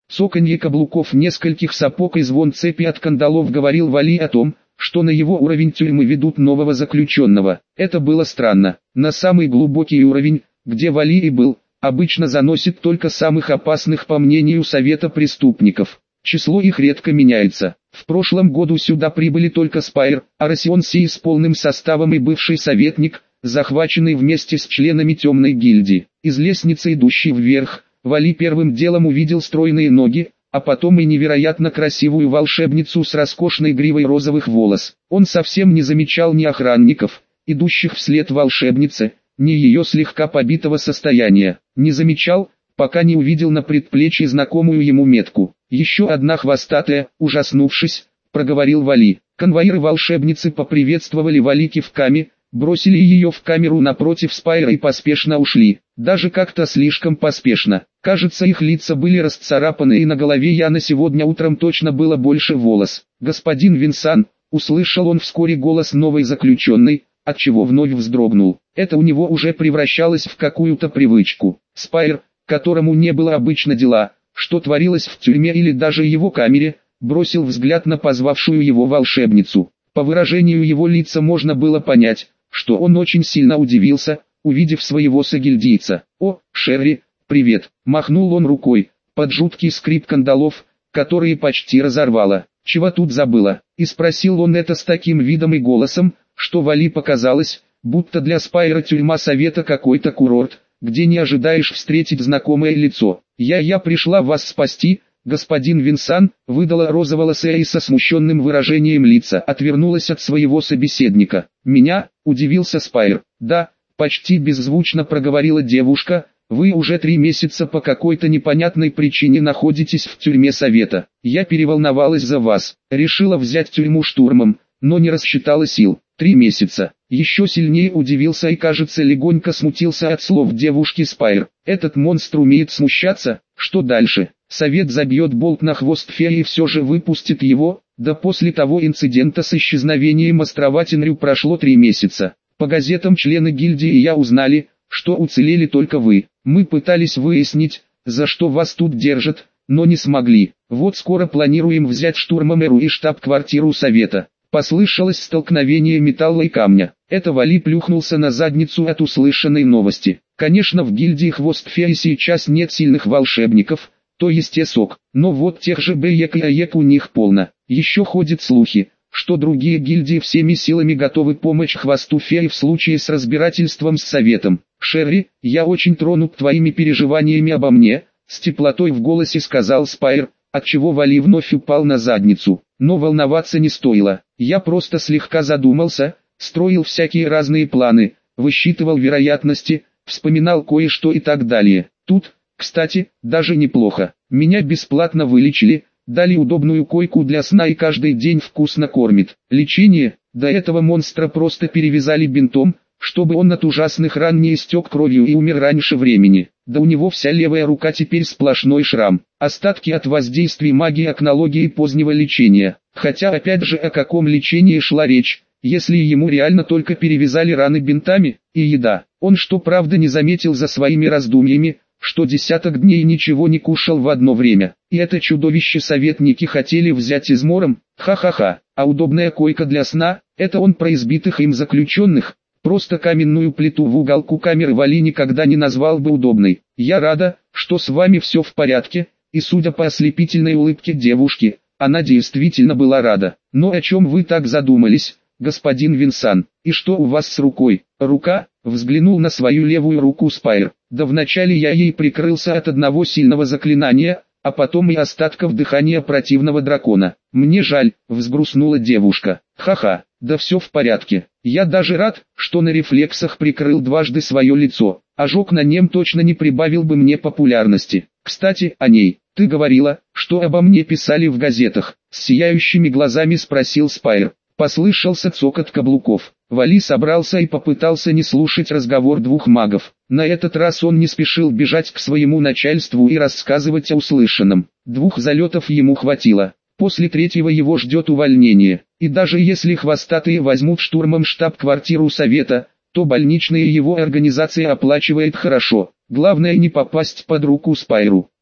Цоканье каблуков нескольких сапог и звон цепи от кандалов говорил Вали о том, что на его уровень тюрьмы ведут нового заключенного. Это было странно. На самый глубокий уровень, где Вали и был, обычно заносит только самых опасных по мнению Совета преступников. Число их редко меняется. В прошлом году сюда прибыли только Спайр, Арасион Сей с полным составом и бывший советник, захваченный вместе с членами темной гильдии. Из лестницы, идущей вверх, Вали первым делом увидел стройные ноги, а потом и невероятно красивую волшебницу с роскошной гривой розовых волос. Он совсем не замечал ни охранников, идущих вслед волшебнице, ни ее слегка побитого состояния. Не замечал, пока не увидел на предплечье знакомую ему метку. «Еще одна хвостатая», ужаснувшись, проговорил Вали. Конвоиры волшебницы поприветствовали Вали кивками, бросили ее в камеру напротив Спайра и поспешно ушли. Даже как-то слишком поспешно. Кажется, их лица были расцарапаны, и на голове Яна сегодня утром точно было больше волос. «Господин Винсан», услышал он вскоре голос новой заключенной, отчего вновь вздрогнул. Это у него уже превращалось в какую-то привычку. Спайр, которому не было обычно дела, что творилось в тюрьме или даже его камере, бросил взгляд на позвавшую его волшебницу. По выражению его лица можно было понять, что он очень сильно удивился, увидев своего согильдийца. «О, Шерри, привет!» – махнул он рукой, под жуткий скрип кандалов, которые почти разорвало. «Чего тут забыла?» – и спросил он это с таким видом и голосом, что Вали показалось, будто для Спайра тюрьма Совета какой-то курорт, где не ожидаешь встретить знакомое лицо. «Я пришла вас спасти, господин Винсан», — выдала розоволосая и со смущенным выражением лица отвернулась от своего собеседника. «Меня?» — удивился Спайр. «Да», — почти беззвучно проговорила девушка, «вы уже 3 месяца по какой-то непонятной причине находитесь в тюрьме Совета. Я переволновалась за вас, решила взять тюрьму штурмом, но не рассчитала сил. 3 месяца». Еще сильнее удивился и, кажется, легонько смутился от слов девушки Спайр. «Этот монстр умеет смущаться, что дальше? Совет забьет болт на хвост феи и все же выпустит его?» Да после того инцидента с исчезновением острова Тенрю прошло 3 месяца. По газетам члены гильдии и я узнали, что уцелели только вы. Мы пытались выяснить, за что вас тут держат, но не смогли. Вот скоро планируем взять штурмом Эру и штаб-квартиру Совета. Послышалось столкновение металла и камня. Это Вали плюхнулся на задницу от услышанной новости. Конечно, в гильдии Хвост Феи сейчас нет сильных волшебников, то есть Эсок, но вот тех же Бэек и Аек у них полно. Еще ходят слухи, что другие гильдии всеми силами готовы помочь Хвосту Феи в случае с разбирательством с Советом. «Шерри, я очень тронут твоими переживаниями обо мне», с теплотой в голосе сказал Спайр, отчего Вали вновь упал на задницу. Но волноваться не стоило. Я просто слегка задумался, строил всякие разные планы, высчитывал вероятности, вспоминал кое-что и так далее. Тут, кстати, даже неплохо. Меня бесплатно вылечили, дали удобную койку для сна и каждый день вкусно кормит. Лечение, до этого монстра просто перевязали бинтом, чтобы он от ужасных ран не истек кровью и умер раньше времени. Да у него вся левая рука теперь сплошной шрам. Остатки от воздействий магии акнологии и позднего лечения. Хотя опять же о каком лечении шла речь, если ему реально только перевязали раны бинтами, и еда. Он что правда не заметил за своими раздумьями, что десяток дней ничего не кушал в одно время. И это чудовище советники хотели взять измором? Ха-ха-ха. А удобная койка для сна, это он про избитых им заключенных? Просто каменную плиту в уголку камеры Вали никогда не назвал бы удобной. «Я рада, что с вами все в порядке», и судя по ослепительной улыбке девушки, она действительно была рада. «Но о чем вы так задумались, господин Винсан? И что у вас с рукой?» «Рука?» — взглянул на свою левую руку Спайр. «Да вначале я ей прикрылся от одного сильного заклинания, а потом и остатков дыхания противного дракона. Мне жаль», — взгрустнула девушка. «Ха-ха, да все в порядке. Я даже рад, что на рефлексах прикрыл дважды свое лицо. Ожог на нем точно не прибавил бы мне популярности. Кстати, о ней. Ты говорила, что обо мне писали в газетах?» С сияющими глазами спросил Спайр. Послышался цокот каблуков. Вали собрался и попытался не слушать разговор двух магов. На этот раз он не спешил бежать к своему начальству и рассказывать о услышанном. 2 залетов ему хватило. После 3-го его ждет увольнение. И даже если хвостатые возьмут штурмом штаб-квартиру Совета, то больничная его организация оплачивает хорошо. Главное не попасть под руку Спайру.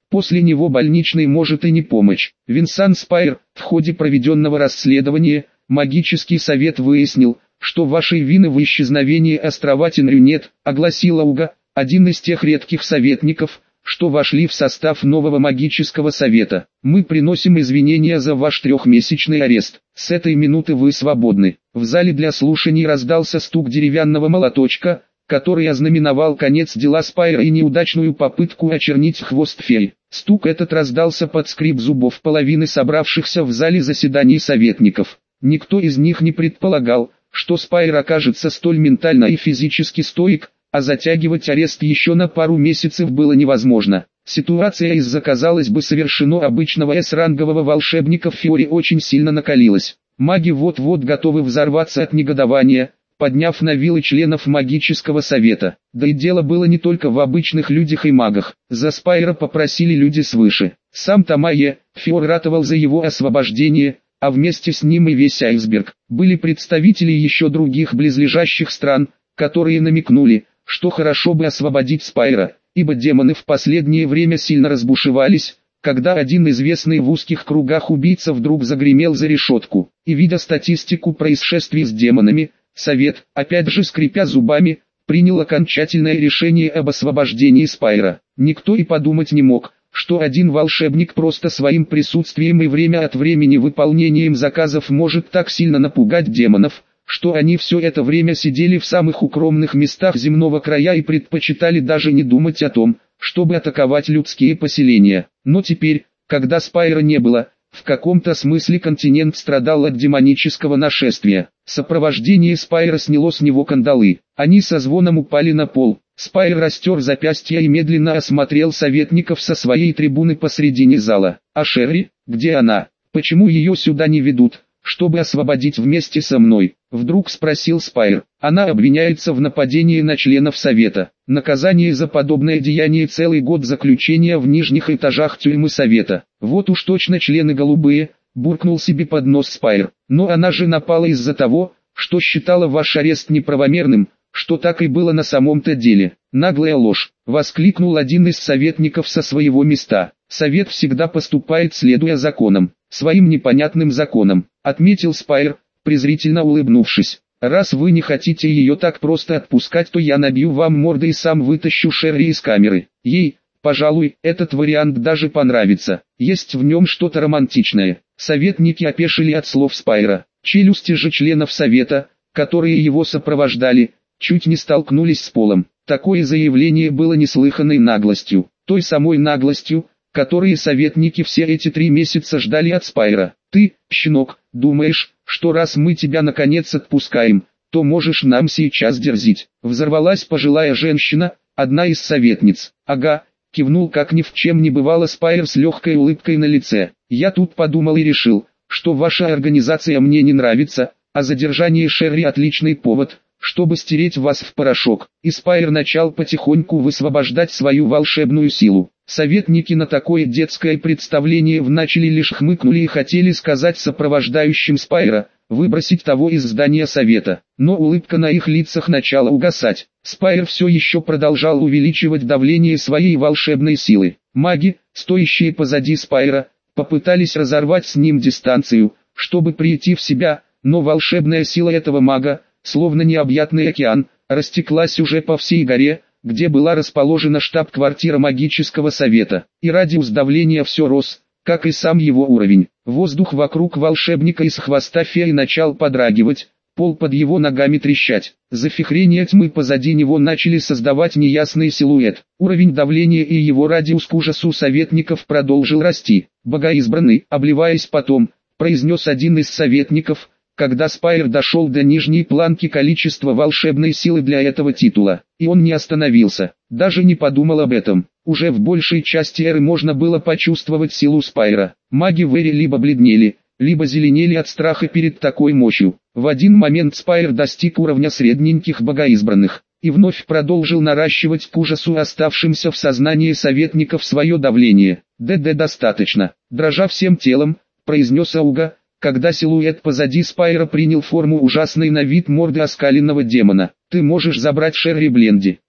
После него больничный может и не помочь. Винсан Спайр, в ходе проведенного расследования, магический совет выяснил, что вашей вины в исчезновении острова Тенрю нет, огласила Уга, один из тех редких советников, что вошли в состав нового магического совета. Мы приносим извинения за ваш трехмесячный арест. С этой минуты вы свободны. В зале для слушаний раздался стук деревянного молоточка, который ознаменовал конец дела Спайра и неудачную попытку очернить хвост феи. Стук этот раздался под скрип зубов половины собравшихся в зале заседаний советников. Никто из них не предполагал, что Спайр окажется столь ментально и физически стоек, а затягивать арест еще на пару месяцев было невозможно. Ситуация из-за, казалось бы, совершенно обычного С-рангового волшебника в Фиоре очень сильно накалилась. Маги вот-вот готовы взорваться от негодования, подняв на вилы членов магического совета. Да и дело было не только в обычных людях и магах. За Спайра попросили люди свыше. Сам Тамае, Фиор ратовал за его освобождение, а вместе с ним и весь айсберг. Были представители еще других близлежащих стран, которые намекнули, что хорошо бы освободить Спайра, ибо демоны в последнее время сильно разбушевались, когда один известный в узких кругах убийца вдруг загремел за решетку. И видя статистику происшествий с демонами, совет, опять же скрипя зубами, принял окончательное решение об освобождении Спайра. Никто и подумать не мог, что один волшебник просто своим присутствием и время от времени выполнением заказов может так сильно напугать демонов, что они все это время сидели в самых укромных местах земного края и предпочитали даже не думать о том, чтобы атаковать людские поселения. Но теперь, когда Спайра не было, в каком-то смысле континент страдал от демонического нашествия. Сопровождение Спайра сняло с него кандалы. Они со звоном упали на пол. Спайр растер запястья и медленно осмотрел советников со своей трибуны посредине зала. «А Шерри, где она? Почему ее сюда не ведут, чтобы освободить вместе со мной?» Вдруг спросил Спайр. «Она обвиняется в нападении на членов совета. Наказание за подобное деяние — целый год заключения в нижних этажах тюрьмы совета. Вот уж точно члены голубые», — буркнул себе под нос Спайр. «Но она же напала из-за того, что считала ваш арест неправомерным, что так и было на самом-то деле». «Наглая ложь», — воскликнул один из советников со своего места. «Совет всегда поступает следуя законам, своим непонятным законам», — отметил Спайр, презрительно улыбнувшись. «Раз вы не хотите ее так просто отпускать, то я набью вам морды и сам вытащу Шерри из камеры. Ей, пожалуй, этот вариант даже понравится, есть в нем что-то романтичное». Советники опешили от слов Спайра. Челюсти же членов совета, которые его сопровождали, чуть не столкнулись с полом. Такое заявление было неслыханной наглостью, той самой наглостью, которые советники все эти 3 месяца ждали от Спайра. «Ты, щенок, думаешь, что раз мы тебя наконец отпускаем, то можешь нам сейчас дерзить?» Взорвалась пожилая женщина, одна из советниц. «Ага», кивнул как ни в чем не бывало Спайр с легкой улыбкой на лице. «Я тут подумал и решил, что ваша организация мне не нравится, а задержание Шерри отличный повод, чтобы стереть вас в порошок». И Спайр начал потихоньку высвобождать свою волшебную силу. Советники на такое детское представление вначале лишь хмыкнули и хотели сказать сопровождающим Спайра, выбросить того из здания совета. Но улыбка на их лицах начала угасать. Спайр все еще продолжал увеличивать давление своей волшебной силы. Маги, стоящие позади Спайра, попытались разорвать с ним дистанцию, чтобы прийти в себя, но волшебная сила этого мага, словно необъятный океан, растеклась уже по всей горе, где была расположена штаб-квартира магического совета. И радиус давления все рос, как и сам его уровень. Воздух вокруг волшебника из хвоста феи начал подрагивать, пол под его ногами трещать. Завихрения тьмы позади него начали создавать неясный силуэт. Уровень давления и его радиус к ужасу советников продолжил расти. «Богоизбранный», обливаясь потом, произнес один из советников, когда Спайр дошел до нижней планки количества волшебной силы для этого титула. И он не остановился, даже не подумал об этом. Уже в большей части эры можно было почувствовать силу Спайра. Маги в эре либо бледнели, либо зеленели от страха перед такой мощью. В один момент Спайр достиг уровня средненьких богоизбранных, и вновь продолжил наращивать к ужасу оставшимся в сознании советников свое давление. «ДД достаточно», дрожа всем телом, произнес Ауга, когда силуэт позади Спайра принял форму ужасной на вид морды оскаленного демона. «Ты можешь забрать Шерри Бленди».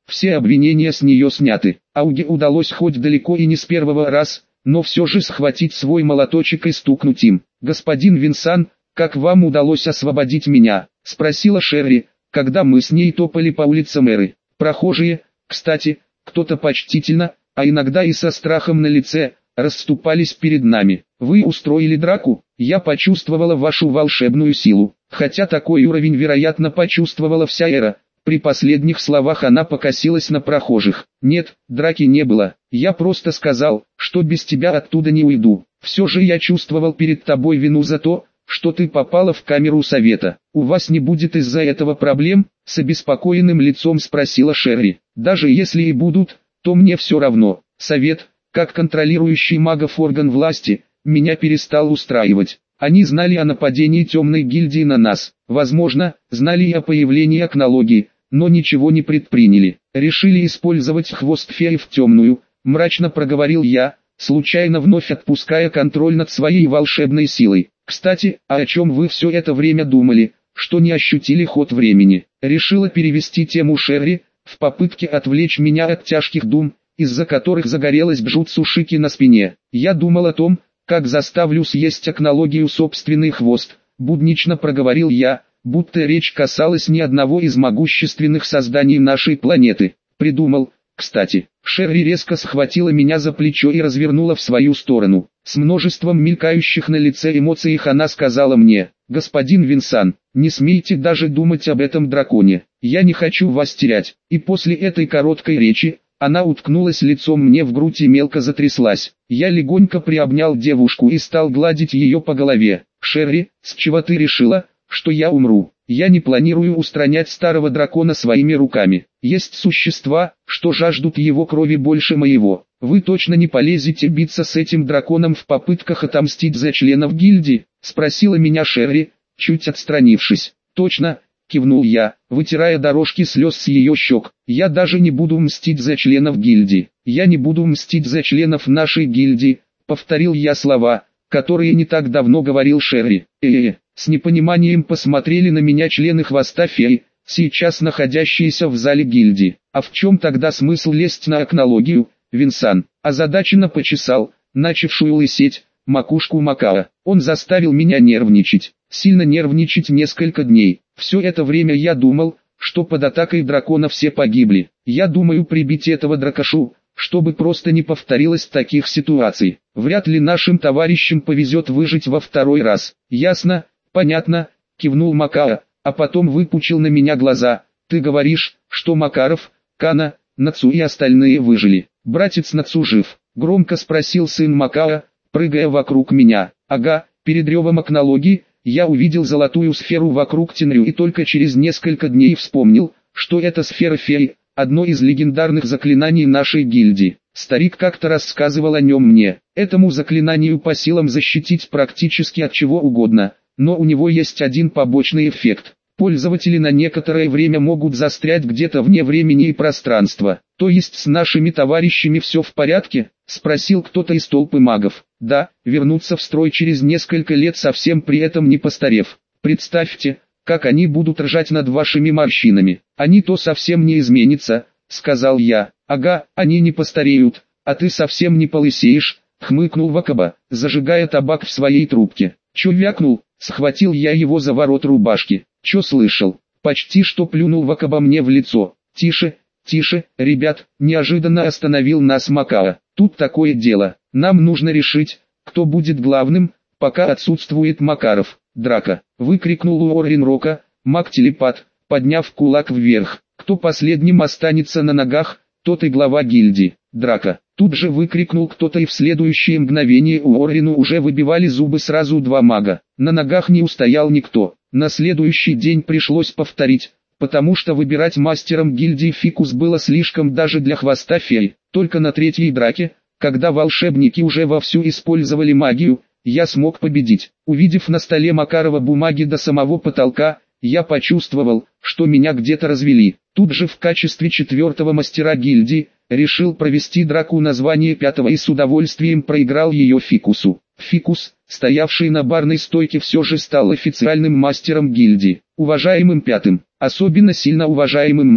все обвинения с нее сняты. Ауге удалось хоть далеко и не с первого раз, но все же схватить свой молоточек и стукнуть им. «Господин Винсан, как вам удалось освободить меня?» – спросила Шерри, когда мы с ней топали по улицам Эры. Прохожие, кстати, кто-то почтительно, а иногда и со страхом на лице, расступались перед нами. «Вы устроили драку? Я почувствовала вашу волшебную силу». Хотя такой уровень, вероятно, почувствовала вся Эра. При последних словах она покосилась на прохожих. «Нет, драки не было. Я просто сказал, что без тебя оттуда не уйду. Все же я чувствовал перед тобой вину за то, что ты попала в камеру совета. У вас не будет из-за этого проблем?» — с обеспокоенным лицом спросила Шерри. «Даже если и будут, то мне все равно. Совет, как контролирующий магов орган власти, меня перестал устраивать. Они знали о нападении темной гильдии на нас, возможно, знали и о появлении акнологии, но ничего не предприняли. Решили использовать хвост феи в темную», — мрачно проговорил я, случайно вновь отпуская контроль над своей волшебной силой. «Кстати, а о чем вы все это время думали, что не ощутили ход времени?» Решила перевести тему Шерри, в попытке отвлечь меня от тяжких дум, из-за которых загорелась Бжутсу Шики на спине. «Я думал о том, как заставлю съесть акнологию собственный хвост», — буднично проговорил я, будто речь касалась не одного из могущественных созданий нашей планеты. «Придумал, кстати». Шерри резко схватила меня за плечо и развернула в свою сторону. С множеством мелькающих на лице эмоций она сказала мне: «Господин Винсан, не смейте даже думать об этом драконе. Я не хочу вас терять». И после этой короткой речи, она уткнулась лицом мне в грудь и мелко затряслась. Я легонько приобнял девушку и стал гладить ее по голове. «Шерри, с чего ты решила, что я умру? Я не планирую устранять старого дракона своими руками. Есть существа, что жаждут его крови больше моего. Вы точно не полезете биться с этим драконом в попытках отомстить за членов гильдии?» — спросила меня Шерри, чуть отстранившись. «Точно», — кивнул я, вытирая дорожки слез с ее щек. «Я даже не буду мстить за членов гильдии. Я не буду мстить за членов нашей гильдии», — повторил я слова, которые не так давно говорил Шерри. С непониманием посмотрели на меня члены хвоста феи, сейчас находящиеся в зале гильдии. «А в чем тогда смысл лезть на акнологию, Винсан?» Озадаченно почесал, начавшую лысеть, макушку Макао. Он заставил меня нервничать, сильно нервничать несколько дней. Все это время я думал, что под атакой дракона все погибли. Я думаю прибить этого дракошу, чтобы просто не повторилось таких ситуаций. Вряд ли нашим товарищам повезет выжить во второй раз. «Ясно, понятно», — кивнул Макао, а потом выпучил на меня глаза. «Ты говоришь, что Макаров, Кана, Нацу и остальные выжили? Братец Нацу жив?» — громко спросил сын Макао, прыгая вокруг меня. «Ага». Перед ревом акнологии я увидел золотую сферу вокруг Тенрю и только через несколько дней вспомнил, что это сфера феи, одно из легендарных заклинаний нашей гильдии. Старик как-то рассказывал о нем мне. Этому заклинанию по силам защитить практически от чего угодно, но у него есть один побочный эффект. Пользователи на некоторое время могут застрять где-то вне времени и пространства. «То есть с нашими товарищами все в порядке?» — спросил кто-то из толпы магов. «Да, вернуться в строй через несколько лет, совсем при этом не постарев. Представьте, как они будут ржать над вашими морщинами. Они то совсем не изменятся», — сказал я. «Ага, они не постареют, а ты совсем не полысеешь», — хмыкнул Вакаба, зажигая табак в своей трубке. «Чё вякнул?» — схватил я его за ворот рубашки. «Чё слышал?» — почти что плюнул Вакаба мне в лицо. «Тише, тише, ребят», — неожиданно остановил нас Макао. «Тут такое дело. Нам нужно решить, кто будет главным, пока отсутствует Макаров». «Драка!» — выкрикнул Уоррен Рока, маг-телепат, подняв кулак вверх. «Кто последним останется на ногах, тот и глава гильдии». «Драка!» — тут же выкрикнул кто-то, и в следующее мгновение Уоррену уже выбивали зубы сразу два мага. На ногах не устоял никто. На следующий день пришлось повторить, потому что выбирать мастером гильдии фикус было слишком даже для хвоста феи. Только на третьей драке, когда волшебники уже вовсю использовали магию, я смог победить. Увидев на столе Макарова бумаги до самого потолка, я почувствовал, что меня где-то развели. Тут же в качестве четвертого мастера гильдии, решил провести драку на звание пятого и с удовольствием проиграл ее Фикусу. Фикус, стоявший на барной стойке, все же стал официальным мастером гильдии, уважаемым пятым, особенно сильно уважаемым мной.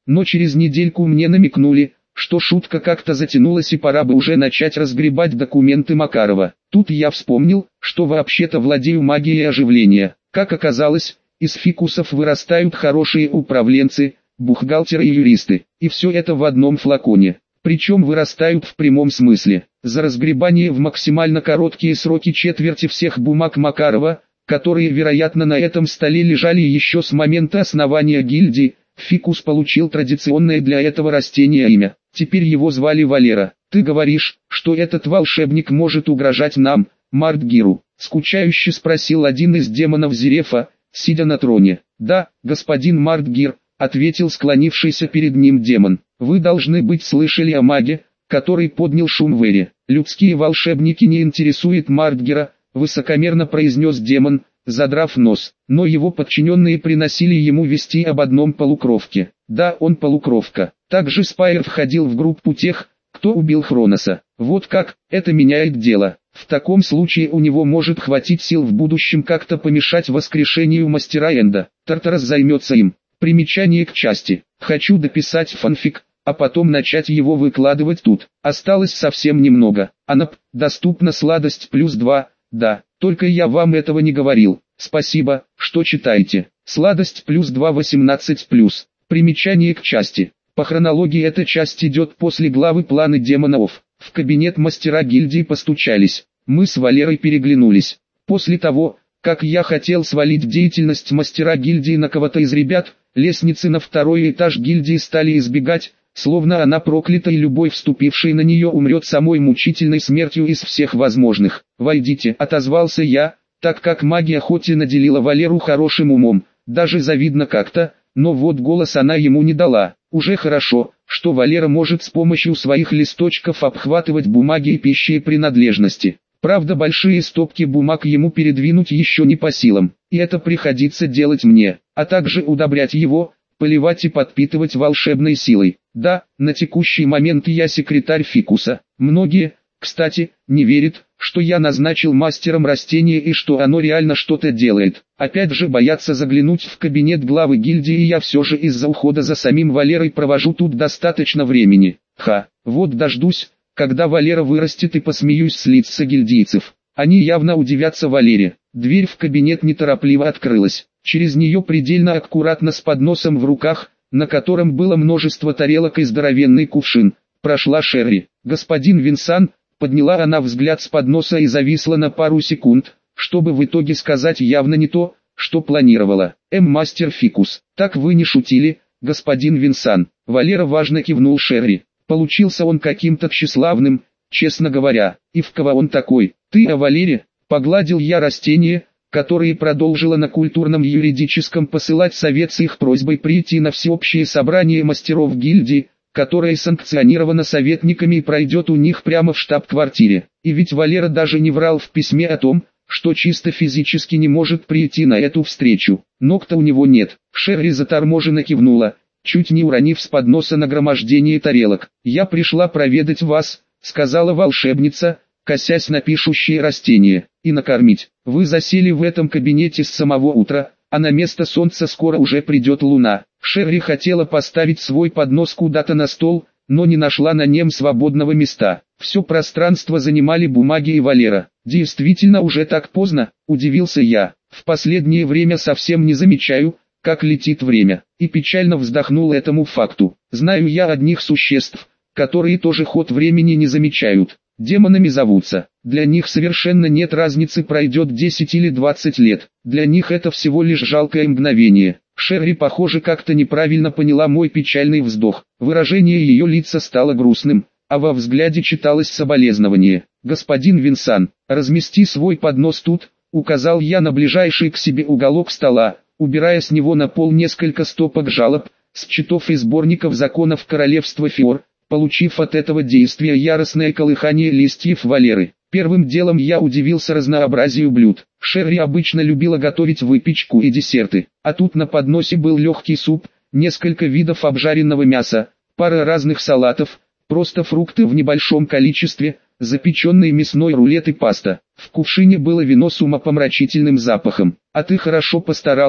но через недельку мне намекнули, что шутка как-то затянулась и пора бы уже начать разгребать документы Макарова. Тут я вспомнил, что вообще-то владею магией оживления. Как оказалось, из фикусов вырастают хорошие управленцы, бухгалтеры и юристы, и все это в одном флаконе. Причем вырастают в прямом смысле. За разгребание в максимально короткие сроки четверти всех бумаг Макарова, которые, вероятно, на этом столе лежали еще с момента основания гильдии, фикус получил традиционное для этого растения имя. Теперь его звали Валера. «Ты говоришь, что этот волшебник может угрожать нам, Мартгиру?» — скучающе спросил один из демонов Зерефа, сидя на троне. «Да, господин Мартгир», — ответил склонившийся перед ним демон. «Вы должны быть слышали о маге, который поднял шум в Эре. Людские волшебники не интересуют Мартгира», — высокомерно произнес демон, задрав нос. Но его подчиненные приносили ему вести об одном полукровке. Да, он полукровка. Также Спайер входил в группу тех, кто убил Хроноса. Вот как, это меняет дело. В таком случае у него может хватить сил в будущем как-то помешать воскрешению мастера Энда. Тартарас займется им. Примечание к части. Хочу дописать фанфик, а потом начать его выкладывать тут. Осталось совсем немного. Анап, доступна сладость +2, да, только я вам этого не говорил. Спасибо, что читаете. Сладость +2 18+. Примечание к части. По хронологии эта часть идет после главы «Планы демонов». В кабинет мастера гильдии постучались. Мы с Валерой переглянулись. После того, как я хотел свалить деятельность мастера гильдии на кого-то из ребят, лестницы на второй этаж гильдии стали избегать, словно она проклята и любой вступивший на нее умрет самой мучительной смертью из всех возможных. «Войдите», — отозвался я, так как магия хоть и наделила Валеру хорошим умом, даже завидно как-то, но вот голос она ему не дала. Уже хорошо, что Валера может с помощью своих листочков обхватывать бумаги и пищи и принадлежности. Правда, большие стопки бумаг ему передвинуть еще не по силам, и это приходится делать мне, а также удобрять его, поливать и подпитывать волшебной силой. Да, на текущий момент я секретарь фикуса. Многие, кстати, не верят, что я назначил мастером растения и что оно реально что-то делает. Опять же боятся заглянуть в кабинет главы гильдии, и я все же из-за ухода за самим Валерой провожу тут достаточно времени. Вот дождусь, когда Валера вырастет, и посмеюсь с лиц гильдийцев. Они явно удивятся Валере. Дверь в кабинет неторопливо открылась. Через нее предельно аккуратно с подносом в руках, на котором было множество тарелок и здоровенный кувшин, прошла Шерри. «Господин Винсан», подняла она взгляд с подноса и зависла на пару секунд, чтобы в итоге сказать явно не то, что планировала. «Мастер Фикус, так вы не шутили, господин Винсан?» Валера важно кивнул Шерри. Получился он каким-то тщеславным, честно говоря. «И в кого он такой?» «Ты о Валере?» Погладил я растение, которые продолжила на культурном юридическом посылать совет с их просьбой прийти на всеобщее собрание мастеров гильдии, которое санкционировано советниками и пройдет у них прямо в штаб-квартире. И ведь Валера даже не врал в письме о том, что чисто физически не может прийти на эту встречу. Ногта у него нет. Шерри заторможенно кивнула, чуть не уронив с подноса нагромождение тарелок. «Я пришла проведать вас», — сказала волшебница, косясь на пишущие растения, — «и накормить. Вы засели в этом кабинете с самого утра, а на место солнца скоро уже придет луна». Шерри хотела поставить свой поднос куда-то на стол, но не нашла на нем свободного места. Все пространство занимали бумаги и Валера. «Действительно уже так поздно?» – удивился я. «В последнее время совсем не замечаю, как летит время», и печально вздохнул этому факту. «Знаю я одних существ, которые тоже ход времени не замечают. Демонами зовутся. Для них совершенно нет разницы, пройдет 10 или 20 лет. Для них это всего лишь жалкое мгновение». Шерри, похоже, как-то неправильно поняла мой печальный вздох. Выражение ее лица стало грустным, а во взгляде читалось соболезнование. «Господин Винсан, размести свой поднос тут», — указал я на ближайший к себе уголок стола, убирая с него на пол несколько стопок жалоб, счетов и сборников законов королевства Фиор, получив от этого действия яростное колыхание листьев Валеры. Первым делом я удивился разнообразию блюд. Шерри обычно любила готовить выпечку и десерты, а тут на подносе был легкий суп, несколько видов обжаренного мяса, пара разных салатов, просто фрукты в небольшом количестве, запеченный мясной рулет и паста. В кувшине было вино с умопомрачительным запахом. «А ты хорошо постаралась»,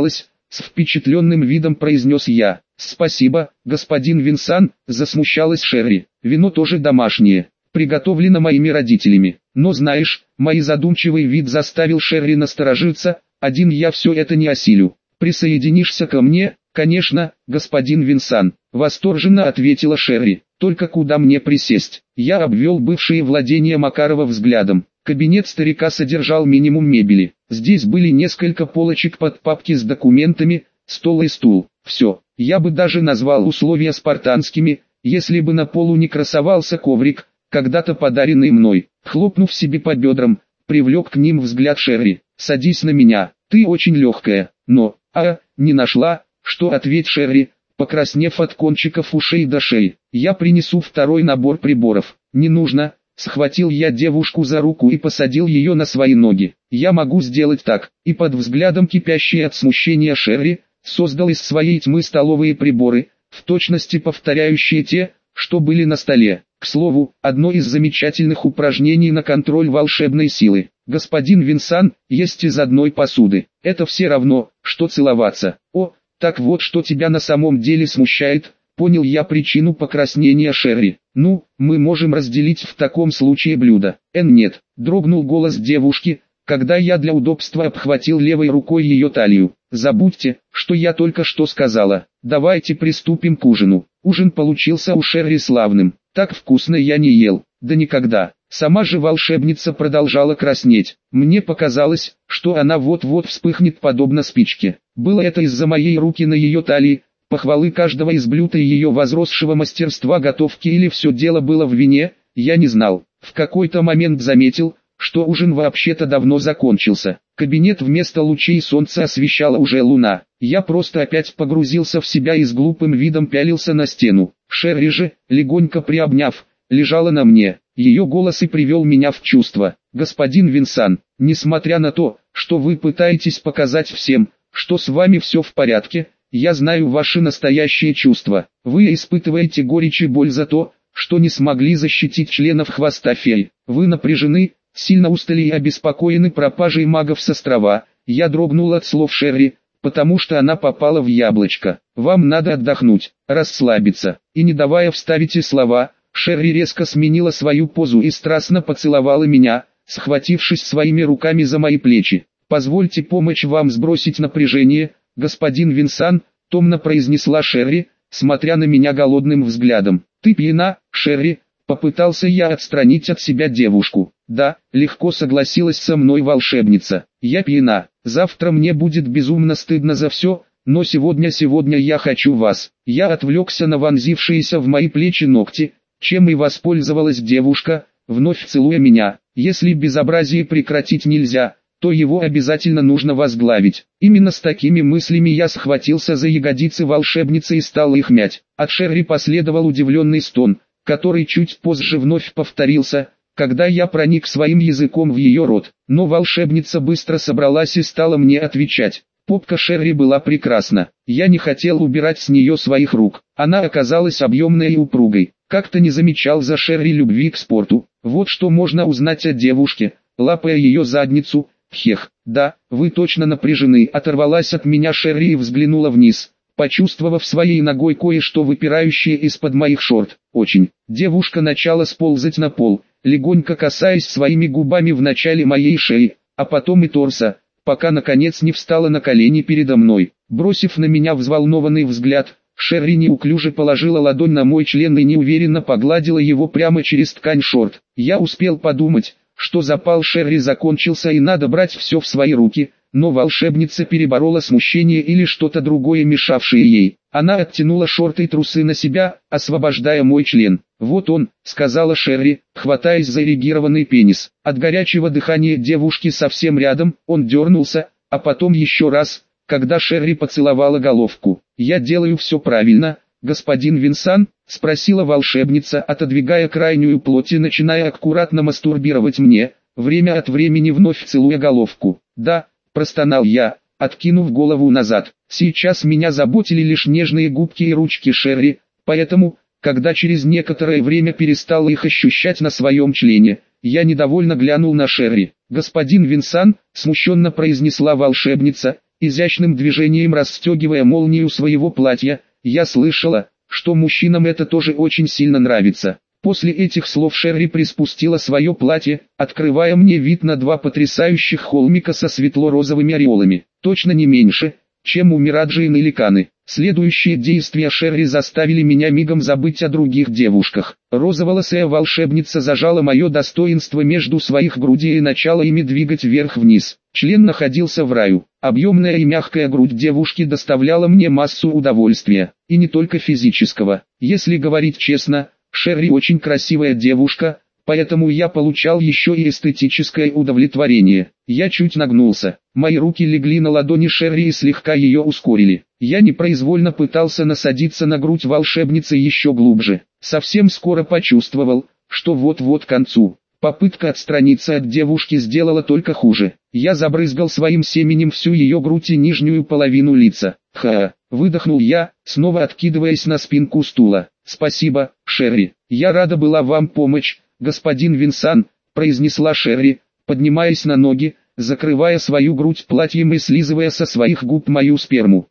с впечатленным видом произнес я. «Спасибо, господин Винсан», засмущалась Шерри. «Вино тоже домашнее, приготовлено моими родителями. Но знаешь, мой задумчивый вид заставил Шерри насторожиться, один я все это не осилю. Присоединишься ко мне?» «Конечно, господин Винсан», восторженно ответила Шерри. «Только куда мне присесть?» Я обвел бывшие владения Макарова взглядом. Кабинет старика содержал минимум мебели. Здесь были несколько полочек под папки с документами, стол и стул. Все. Я бы даже назвал условия спартанскими, если бы на полу не красовался коврик, когда-то подаренный мной. Хлопнув себе по бедрам, привлек к ним взгляд Шерри. «Садись на меня, ты очень легкая, но...» не нашла, что ответь Шерри, покраснев от кончиков ушей до шеи. «Я принесу второй набор приборов». «Не нужно». Схватил я девушку за руку и посадил ее на свои ноги. «Я могу сделать так». И под взглядом кипящей от смущения Шерри, создал из своей тьмы столовые приборы, в точности повторяющие те, что были на столе. К слову, одно из замечательных упражнений на контроль волшебной силы. «Господин Винсан, есть из одной посуды. Это все равно, что целоваться». «О, так вот что тебя на самом деле смущает», понял я причину покраснения Шерри. «Ну, мы можем разделить в таком случае блюдо». «Нет», дрогнул голос девушки, когда я для удобства обхватил левой рукой ее талию. «Забудьте, что я только что сказала. Давайте приступим к ужину». Ужин получился у Шерри славным. Так вкусно я не ел, да никогда. Сама же волшебница продолжала краснеть. Мне показалось, что она вот-вот вспыхнет подобно спичке. Было это из-за моей руки на ее талии, похвалы каждого из блюд и ее возросшего мастерства готовки, или все дело было в вине, я не знал. В какой-то момент заметил, что ужин вообще-то давно закончился. Кабинет вместо лучей солнца освещала уже луна. Я просто опять погрузился в себя и с глупым видом пялился на стену. Шерри же, легонько приобняв, лежала на мне. Ее голос и привел меня в чувство. «Господин Винсан, несмотря на то, что вы пытаетесь показать всем, что с вами все в порядке, я знаю ваши настоящие чувства. Вы испытываете горечь и боль за то, что не смогли защитить членов хвоста феи. Вы напряжены, сильно устали и обеспокоены пропажей магов с острова». Я дрогнул от слов Шерри, потому что она попала в яблочко. «Вам надо отдохнуть, расслабиться». И не давая вставить и слова, Шерри резко сменила свою позу и страстно поцеловала меня, схватившись своими руками за мои плечи. «Позвольте помочь вам сбросить напряжение, господин Винсан», томно произнесла Шерри, смотря на меня голодным взглядом. «Ты пьяна, Шерри?» Попытался я отстранить от себя девушку. «Да», легко согласилась со мной волшебница. «Я пьяна. Завтра мне будет безумно стыдно за все, но сегодня я хочу вас». Я отвлекся на вонзившиеся в мои плечи ногти, чем и воспользовалась девушка, вновь целуя меня. Если безобразие прекратить нельзя, то его обязательно нужно возглавить. Именно с такими мыслями я схватился за ягодицы волшебницы и стал их мять. От Шерри последовал удивленный стон, который чуть позже вновь повторился, когда я проник своим языком в ее рот. Но волшебница быстро собралась и стала мне отвечать. Попка Шерри была прекрасна. Я не хотел убирать с нее своих рук. Она оказалась объемной и упругой. Как-то не замечал за Шерри любви к спорту. Вот что можно узнать о девушке, лапая ее задницу. «Хех, да, вы точно напряжены», оторвалась от меня Шерри и взглянула вниз, почувствовав своей ногой кое-что выпирающее из-под моих шорт. «Очень». Девушка начала сползать на пол, легонько касаясь своими губами вначале моей шеи, а потом и торса, пока наконец не встала на колени передо мной. Бросив на меня взволнованный взгляд, Шерри неуклюже положила ладонь на мой член и неуверенно погладила его прямо через ткань шорт. Я успел подумать, что запал Шерри закончился и надо брать все в свои руки, но волшебница переборола смущение или что-то другое, мешавшее ей. Она оттянула шорты и трусы на себя, освобождая мой член. «Вот он», — сказала Шерри, хватаясь за эрегированный пенис. От горячего дыхания девушки совсем рядом, он дернулся, а потом еще раз, когда Шерри поцеловала головку. «Я делаю все правильно, господин Винсан?» — спросила волшебница, отодвигая крайнюю плоть и начиная аккуратно мастурбировать мне, время от времени вновь целуя головку. «Да», — простонал я, откинув голову назад. Сейчас меня заботили лишь нежные губки и ручки Шерри, поэтому, когда через некоторое время перестал их ощущать на своем члене, я недовольно глянул на Шерри. «Господин Винсан», — смущенно произнесла волшебница, изящным движением расстегивая молнию своего платья. Я слышала, что мужчинам это тоже очень сильно нравится. После этих слов Шерри приспустила свое платье, открывая мне вид на два потрясающих холмика со светло-розовыми ореолами, точно не меньше, чем у Мираджи и Неликаны. Следующие действия Шерри заставили меня мигом забыть о других девушках. Розоволосая волшебница зажала мое достоинство между своих грудей и начала ими двигать вверх-вниз. Член находился в раю. Объемная и мягкая грудь девушки доставляла мне массу удовольствия, и не только физического. Если говорить честно, Шерри очень красивая девушка, поэтому я получал еще и эстетическое удовлетворение. Я чуть нагнулся. Мои руки легли на ладони Шерри и слегка ее ускорили. Я непроизвольно пытался насадиться на грудь волшебницы еще глубже. Совсем скоро почувствовал, что вот-вот к концу. Попытка отстраниться от девушки сделала только хуже. Я забрызгал своим семенем всю ее грудь и нижнюю половину лица. Выдохнул я, снова откидываясь на спинку стула. «Спасибо, Шерри. Я рада была вам помочь, господин Винсан», произнесла Шерри, поднимаясь на ноги, закрывая свою грудь платьем и слизывая со своих губ мою сперму.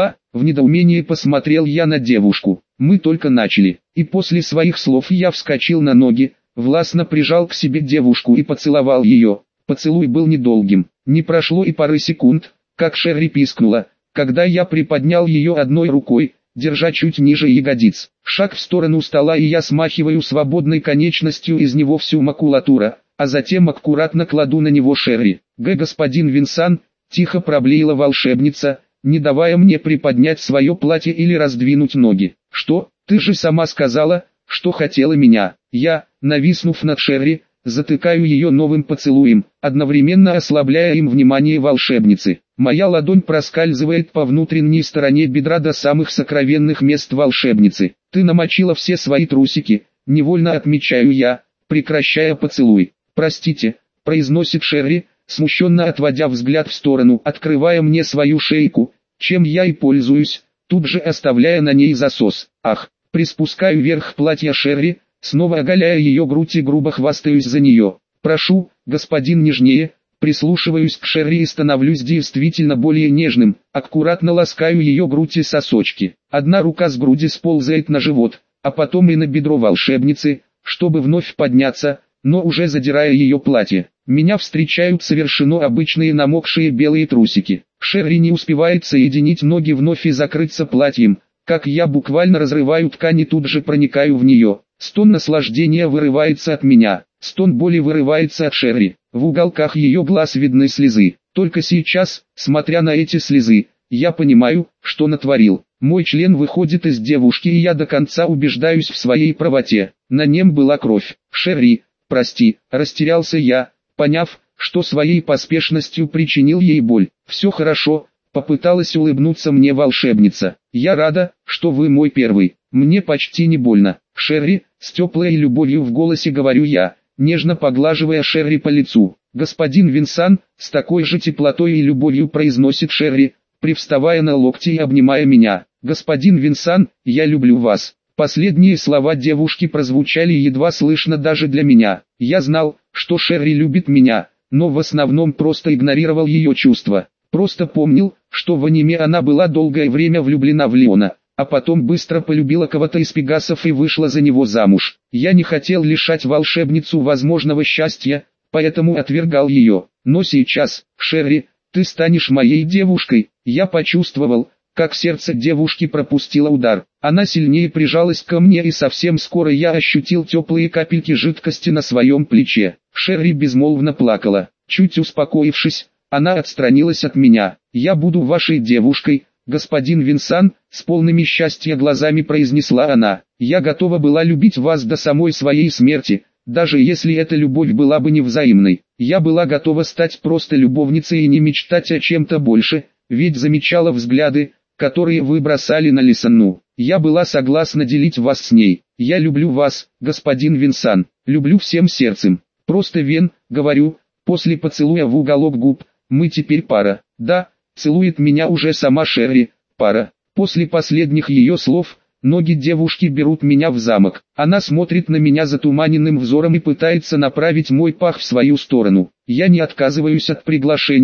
В недоумении посмотрел я на девушку. Мы только начали, и после своих слов я вскочил на ноги, властно прижал к себе девушку и поцеловал ее. Поцелуй был недолгим. Не прошло и пары секунд, как Шерри пискнула, когда я приподнял ее одной рукой, держа чуть ниже ягодиц. Шаг в сторону стола, и я смахиваю свободной конечностью из него всю макулатуру, а затем аккуратно кладу на него Шерри. Господин Винсан», тихо проблеяла волшебница, не давая мне приподнять свое платье или раздвинуть ноги. «Что? Ты же сама сказала, что хотела меня». Я, нависнув над Шерри, затыкаю ее новым поцелуем, одновременно ослабляя им внимание волшебницы. Моя ладонь проскальзывает по внутренней стороне бедра до самых сокровенных мест волшебницы. «Ты намочила все свои трусики», невольно отмечаю я, прекращая поцелуй. «Простите», произносит Шерри, смущенно отводя взгляд в сторону, открывая мне свою шейку, чем я и пользуюсь, тут же оставляя на ней засос. Приспускаю вверх платья Шерри, снова оголяя ее грудь и грубо хвастаюсь за нее. «Прошу, господин, нежнее», прислушиваюсь к Шерри и становлюсь действительно более нежным, аккуратно ласкаю ее грудь и сосочки. Одна рука с груди сползает на живот, а потом и на бедро волшебницы, чтобы вновь подняться, но уже задирая ее платье. Меня встречают совершенно обычные намокшие белые трусики. Шерри не успевает соединить ноги вновь и закрыться платьем, как я буквально разрываю ткань и тут же проникаю в нее. Стон наслаждения вырывается от меня, стон боли вырывается от Шерри. В уголках ее глаз видны слезы. Только сейчас, смотря на эти слезы, я понимаю, что натворил. Мой член выходит из девушки, и я до конца убеждаюсь в своей правоте. На нем была кровь. «Шерри, прости», растерялся я, поняв, что своей поспешностью причинил ей боль. «Все хорошо», попыталась улыбнуться мне волшебница. «Я рада, что вы мой первый. Мне почти не больно». «Шерри», с теплой любовью в голосе говорю я, нежно поглаживая Шерри по лицу. «Господин Винсан», с такой же теплотой и любовью произносит Шерри, привставая на локти и обнимая меня. «Господин Винсан, я люблю вас». Последние слова девушки прозвучали едва слышно даже для меня. Я знал, что Шерри любит меня, но в основном просто игнорировал ее чувства. Просто помнил, что в аниме она была долгое время влюблена в Леона, а потом быстро полюбила кого-то из пегасов и вышла за него замуж. Я не хотел лишать волшебницу возможного счастья, поэтому отвергал ее. Но сейчас, Шерри, ты станешь моей девушкой. Я почувствовал, как сердце девушки пропустило удар. Она сильнее прижалась ко мне, и совсем скоро я ощутил теплые капельки жидкости на своем плече. Шерри безмолвно плакала. Чуть успокоившись, она отстранилась от меня. «Я буду вашей девушкой, господин Винсан», с полными счастья глазами произнесла она. «Я готова была любить вас до самой своей смерти, даже если эта любовь была бы невзаимной. Я была готова стать просто любовницей и не мечтать о чем-то больше, ведь замечала взгляды, которые вы бросали на Лисанну. Я была согласна делить вас с ней. Я люблю вас, господин Винсан, люблю всем сердцем. Просто Вен, говорю, после поцелуя в уголок губ, мы теперь пара». «Да», целует меня уже сама Шерри, «пара». После последних ее слов, ноги девушки берут меня в замок. Она смотрит на меня затуманенным взором и пытается направить мой пах в свою сторону. Я не отказываюсь от приглашения,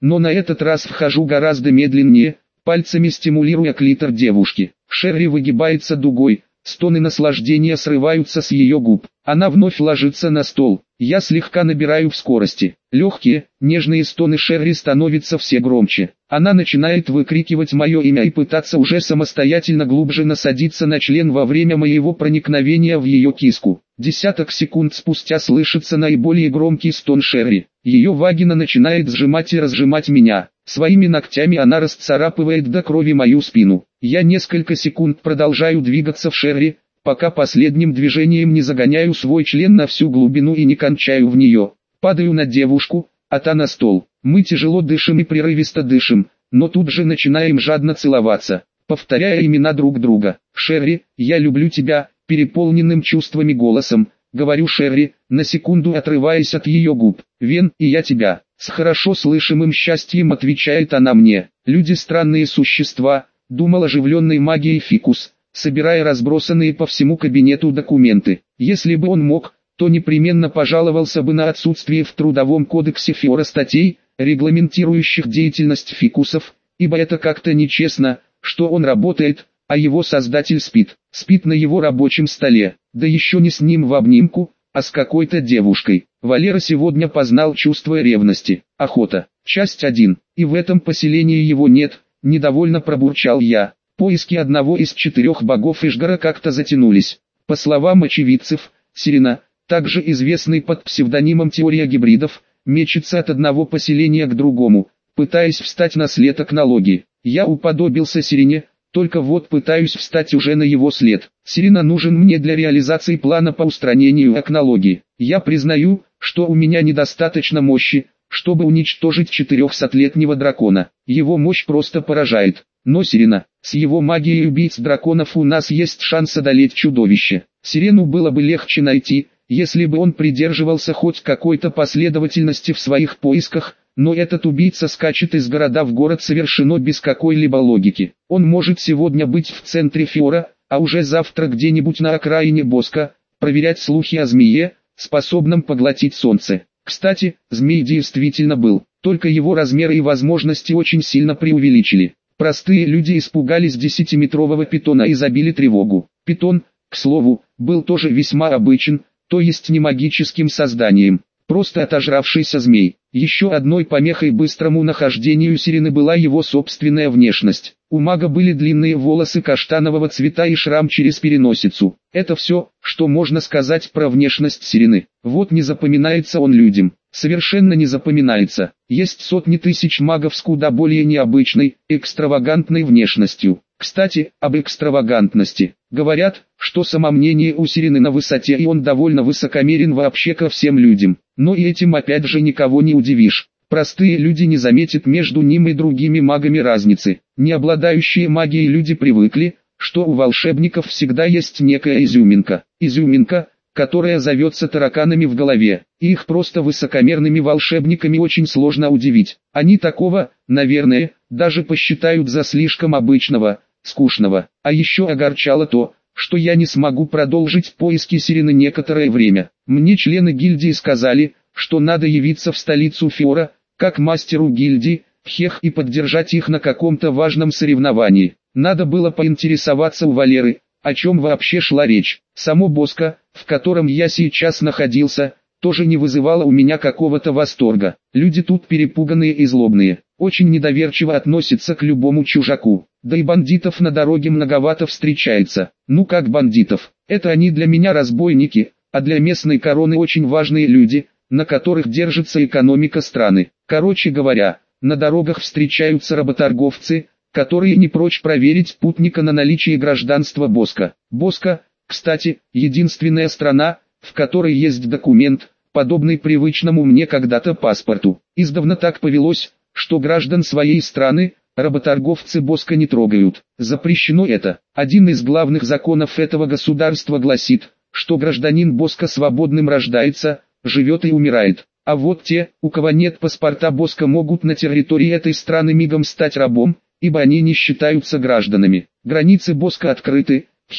но на этот раз вхожу гораздо медленнее, пальцами стимулируя клитор девушки. Шерри выгибается дугой, стоны наслаждения срываются с ее губ. Она вновь ложится на стол. Я слегка набираю в скорости. Легкие, нежные стоны Шерри становятся все громче. Она начинает выкрикивать мое имя и пытаться уже самостоятельно глубже насадиться на член во время моего проникновения в ее киску. Десяток секунд спустя слышится наиболее громкий стон Шерри. Ее вагина начинает сжимать и разжимать меня. Своими ногтями она расцарапывает до крови мою спину. Я несколько секунд продолжаю двигаться в Шерри, пока последним движением не загоняю свой член на всю глубину и не кончаю в нее. Падаю на девушку, а та на стол. Мы тяжело дышим и прерывисто дышим, но тут же начинаем жадно целоваться, повторяя имена друг друга. «Шерри, я люблю тебя», переполненным чувствами голосом, говорю Шерри, на секунду отрываясь от ее губ. «Вен, и я тебя». С хорошо слышимым счастьем отвечает она мне. «Люди странные существа», думал оживленной магией Фикус, собирая разбросанные по всему кабинету документы. Если бы он мог, то непременно пожаловался бы на отсутствие в Трудовом кодексе Фиора статей, регламентирующих деятельность фикусов, ибо это как-то нечестно, что он работает, а его создатель спит. Спит на его рабочем столе, да еще не с ним в обнимку, а с какой-то девушкой. Валера сегодня познал чувство ревности. Охота. Часть 1. И в этом поселении его нет, недовольно пробурчал я. Поиски одного из 4 богов Ишгара как-то затянулись. По словам очевидцев, Сирена, также известный под псевдонимом Теория гибридов, мечется от одного поселения к другому, пытаясь встать на след Акнологии. Я уподобился Сирене, только вот пытаюсь встать уже на его след. Сирена нужен мне для реализации плана по устранению Акнологии. Я признаю, что у меня недостаточно мощи, чтобы уничтожить 400-летнего дракона. Его мощь просто поражает. Но Сирена, с его магией убийц драконов у нас есть шанс одолеть чудовище. Сирену было бы легче найти, если бы он придерживался хоть какой-то последовательности в своих поисках, но этот убийца скачет из города в город совершенно без какой-либо логики. Он может сегодня быть в центре Фиора, а уже завтра где-нибудь на окраине Боска, проверять слухи о змее, способном поглотить солнце. Кстати, змей действительно был, только его размеры и возможности очень сильно преувеличили. Простые люди испугались 10-метрового питона и забили тревогу. Питон, к слову, был тоже весьма обычен, то есть не магическим созданием, просто отожравшийся змей. Еще одной помехой быстрому нахождению Сирены была его собственная внешность. У мага были длинные волосы каштанового цвета и шрам через переносицу. Это все, что можно сказать про внешность Сирены. Вот не запоминается он людям. Совершенно не запоминается. Есть сотни тысяч магов с куда более необычной, экстравагантной внешностью. Кстати, об экстравагантности. Говорят, что самомнение у Сирены на высоте и он довольно высокомерен вообще ко всем людям. Но и этим опять же никого не удивишь. Простые люди не заметят между ним и другими магами разницы. Не обладающие магией люди привыкли, что у волшебников всегда есть некая изюминка. Изюминка, которая зовется тараканами в голове. И их просто высокомерными волшебниками очень сложно удивить. Они такого, наверное, даже посчитают за слишком обычного, скучного. А еще огорчало то, что я не смогу продолжить поиски Сирены некоторое время. Мне члены гильдии сказали, что надо явиться в столицу Фиора, как мастеру гильдии, в Хех и поддержать их на каком-то важном соревновании. Надо было поинтересоваться у Валеры, о чем вообще шла речь. Само Боско, в котором я сейчас находился, тоже не вызывало у меня какого-то восторга. Люди тут перепуганные и злобные, очень недоверчиво относятся к любому чужаку. Да и бандитов на дороге многовато встречается. Ну как бандитов? Это они для меня разбойники, а для местной короны очень важные люди, на которых держится экономика страны. Короче говоря, на дорогах встречаются работорговцы, которые не прочь проверить путника на наличие гражданства Боска. Боска, кстати, единственная страна, в которой есть документ, подобный привычному мне когда-то паспорту. Издавна так повелось, что граждан своей страны работорговцы Боска не трогают. Запрещено это. Один из главных законов этого государства гласит, что гражданин Боска свободным рождается, живет и умирает. А вот те, у кого нет паспорта Боска, могут на территории этой страны мигом стать рабом, ибо они не считаются гражданами. Границы Боска открыты, Хех.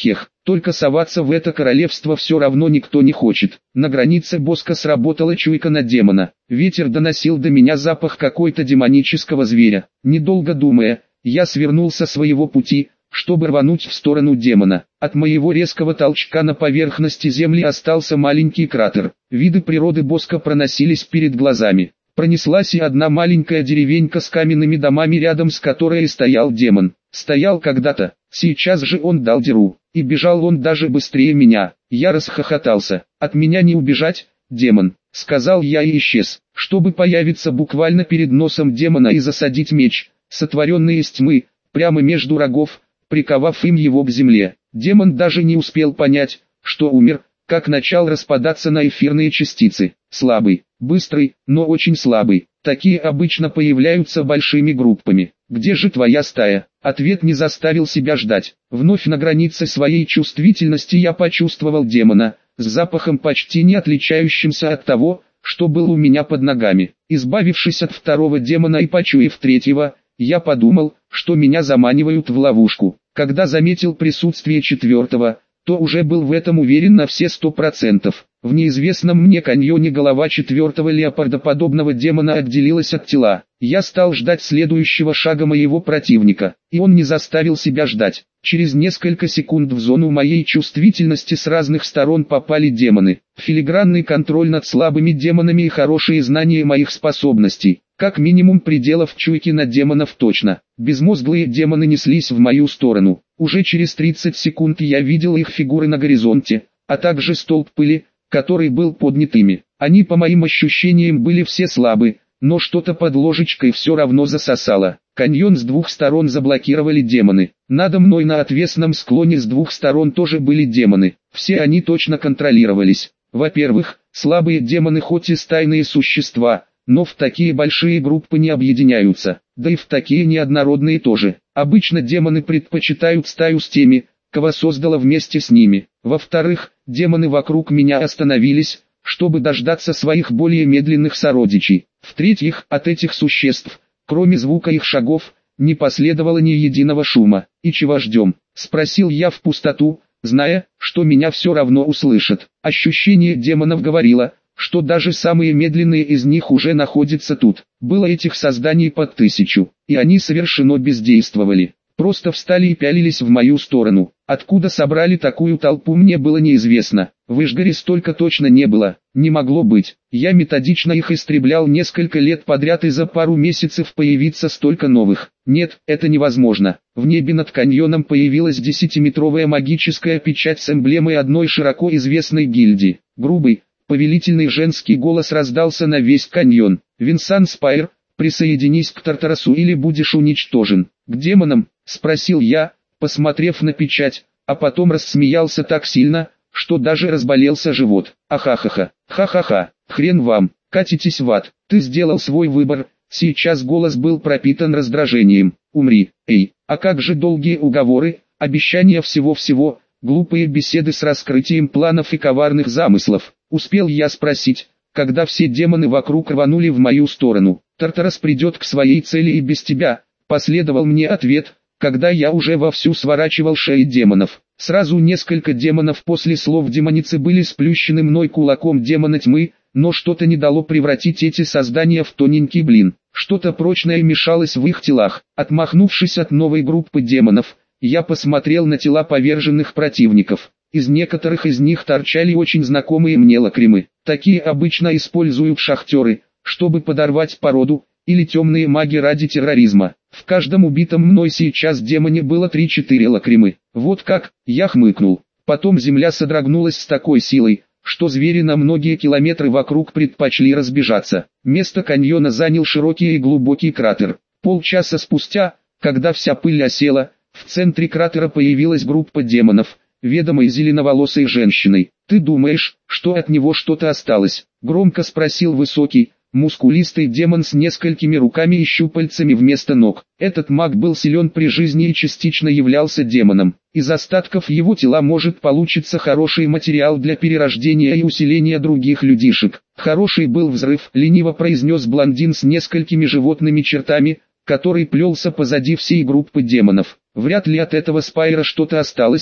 только соваться в это королевство все равно никто не хочет. На границе Боска сработала чуйка на демона. Ветер доносил до меня запах какой-то демонического зверя. Недолго думая, я свернул со своего пути, чтобы рвануть в сторону демона. От моего резкого толчка на поверхности земли остался маленький кратер. Виды природы Боска проносились перед глазами. Пронеслась и одна маленькая деревенька с каменными домами, рядом с которой и стоял демон. Стоял когда-то, сейчас же он дал дёру, и бежал он даже быстрее меня. Я расхохотался. От меня не убежать, демон, сказал я и исчез, чтобы появиться буквально перед носом демона и засадить меч, сотворенный из тьмы, прямо между рогов, приковав им его к земле. Демон даже не успел понять, что умер, как начал распадаться на эфирные частицы. Слабый, быстрый, но очень слабый. Такие обычно появляются большими группами. Где же твоя стая? Ответ не заставил себя ждать. Вновь на границе своей чувствительности я почувствовал демона, с запахом почти не отличающимся от того, что был у меня под ногами. Избавившись от второго демона и почуяв третьего, я подумал, что меня заманивают в ловушку. Когда заметил присутствие четвертого, то уже был в этом уверен на все 100%. В неизвестном мне каньоне голова четвертого леопардоподобного демона отделилась от тела. Я стал ждать следующего шага моего противника, и он не заставил себя ждать. Через несколько секунд в зону моей чувствительности с разных сторон попали демоны. Филигранный контроль над слабыми демонами и хорошие знания моих способностей. Как минимум пределов чуйки на демонов точно. Безмозглые демоны неслись в мою сторону. Уже через 30 секунд я видел их фигуры на горизонте, а также столб пыли, который был поднят ими. Они по моим ощущениям были все слабы, но что-то под ложечкой все равно засосало. Каньон с двух сторон заблокировали демоны. Надо мной на отвесном склоне с двух сторон тоже были демоны. Все они точно контролировались. Во-первых, слабые демоны хоть и стайные существа, но в такие большие группы не объединяются, да и в такие неоднородные тоже. Обычно демоны предпочитают стаю с теми, кого создала вместе с ними. Во-вторых, демоны вокруг меня остановились, чтобы дождаться своих более медленных сородичей. В-третьих, от этих существ, кроме звука их шагов, не последовало ни единого шума. «И чего ждем?» – спросил я в пустоту, зная, что меня все равно услышат. Ощущение демонов говорило, что даже самые медленные из них уже находятся тут. Было этих созданий под 1000, и они совершенно бездействовали. Просто встали и пялились в мою сторону. Откуда собрали такую толпу, мне было неизвестно. В Ишгаре столько точно не было, не могло быть. Я методично их истреблял несколько лет подряд, и за пару месяцев появится столько новых. Нет, это невозможно. В небе над каньоном появилась 10-метровая магическая печать с эмблемой одной широко известной гильдии. Грубый, повелительный женский голос раздался на весь каньон. «Винсан Спайр, присоединись к Тартарасу или будешь уничтожен». «К демонам?» – спросил я, посмотрев на печать, а потом рассмеялся так сильно, что даже разболелся живот. «Ахахаха, ха-ха-ха, хрен вам, катитесь в ад, ты сделал свой выбор». Сейчас голос был пропитан раздражением. «Умри, эй, а как же долгие уговоры, обещания всего-всего, глупые беседы с раскрытием планов и коварных замыслов?» Успел я спросить, когда все демоны вокруг рванули в мою сторону. «Тартарас придет к своей цели и без тебя», последовал мне ответ, когда я уже вовсю сворачивал шеи демонов. Сразу несколько демонов после слов демоницы были сплющены мной кулаком демона тьмы, но что-то не дало превратить эти создания в тоненький блин. Что-то прочное мешалось в их телах. Отмахнувшись от новой группы демонов, я посмотрел на тела поверженных противников. Из некоторых из них торчали очень знакомые мне лакримы. Такие обычно используют шахтеры, чтобы подорвать породу, или темные маги ради терроризма. В каждом убитом мной сейчас демоне было 3-4 лакримы. Вот как, я хмыкнул. Потом земля содрогнулась с такой силой, что звери на многие километры вокруг предпочли разбежаться. Место каньона занял широкий и глубокий кратер. Полчаса спустя, когда вся пыль осела, в центре кратера появилась группа демонов, ведомой зеленоволосой женщиной. «Ты думаешь, что от него что-то осталось?» — громко спросил высокий, мускулистый демон с несколькими руками и щупальцами вместо ног. Этот маг был силен при жизни и частично являлся демоном. Из остатков его тела может получиться хороший материал для перерождения и усиления других людишек. «Хороший был взрыв», — лениво произнес блондин с несколькими животными чертами, который плелся позади всей группы демонов. «Вряд ли от этого Спайра что-то осталось»,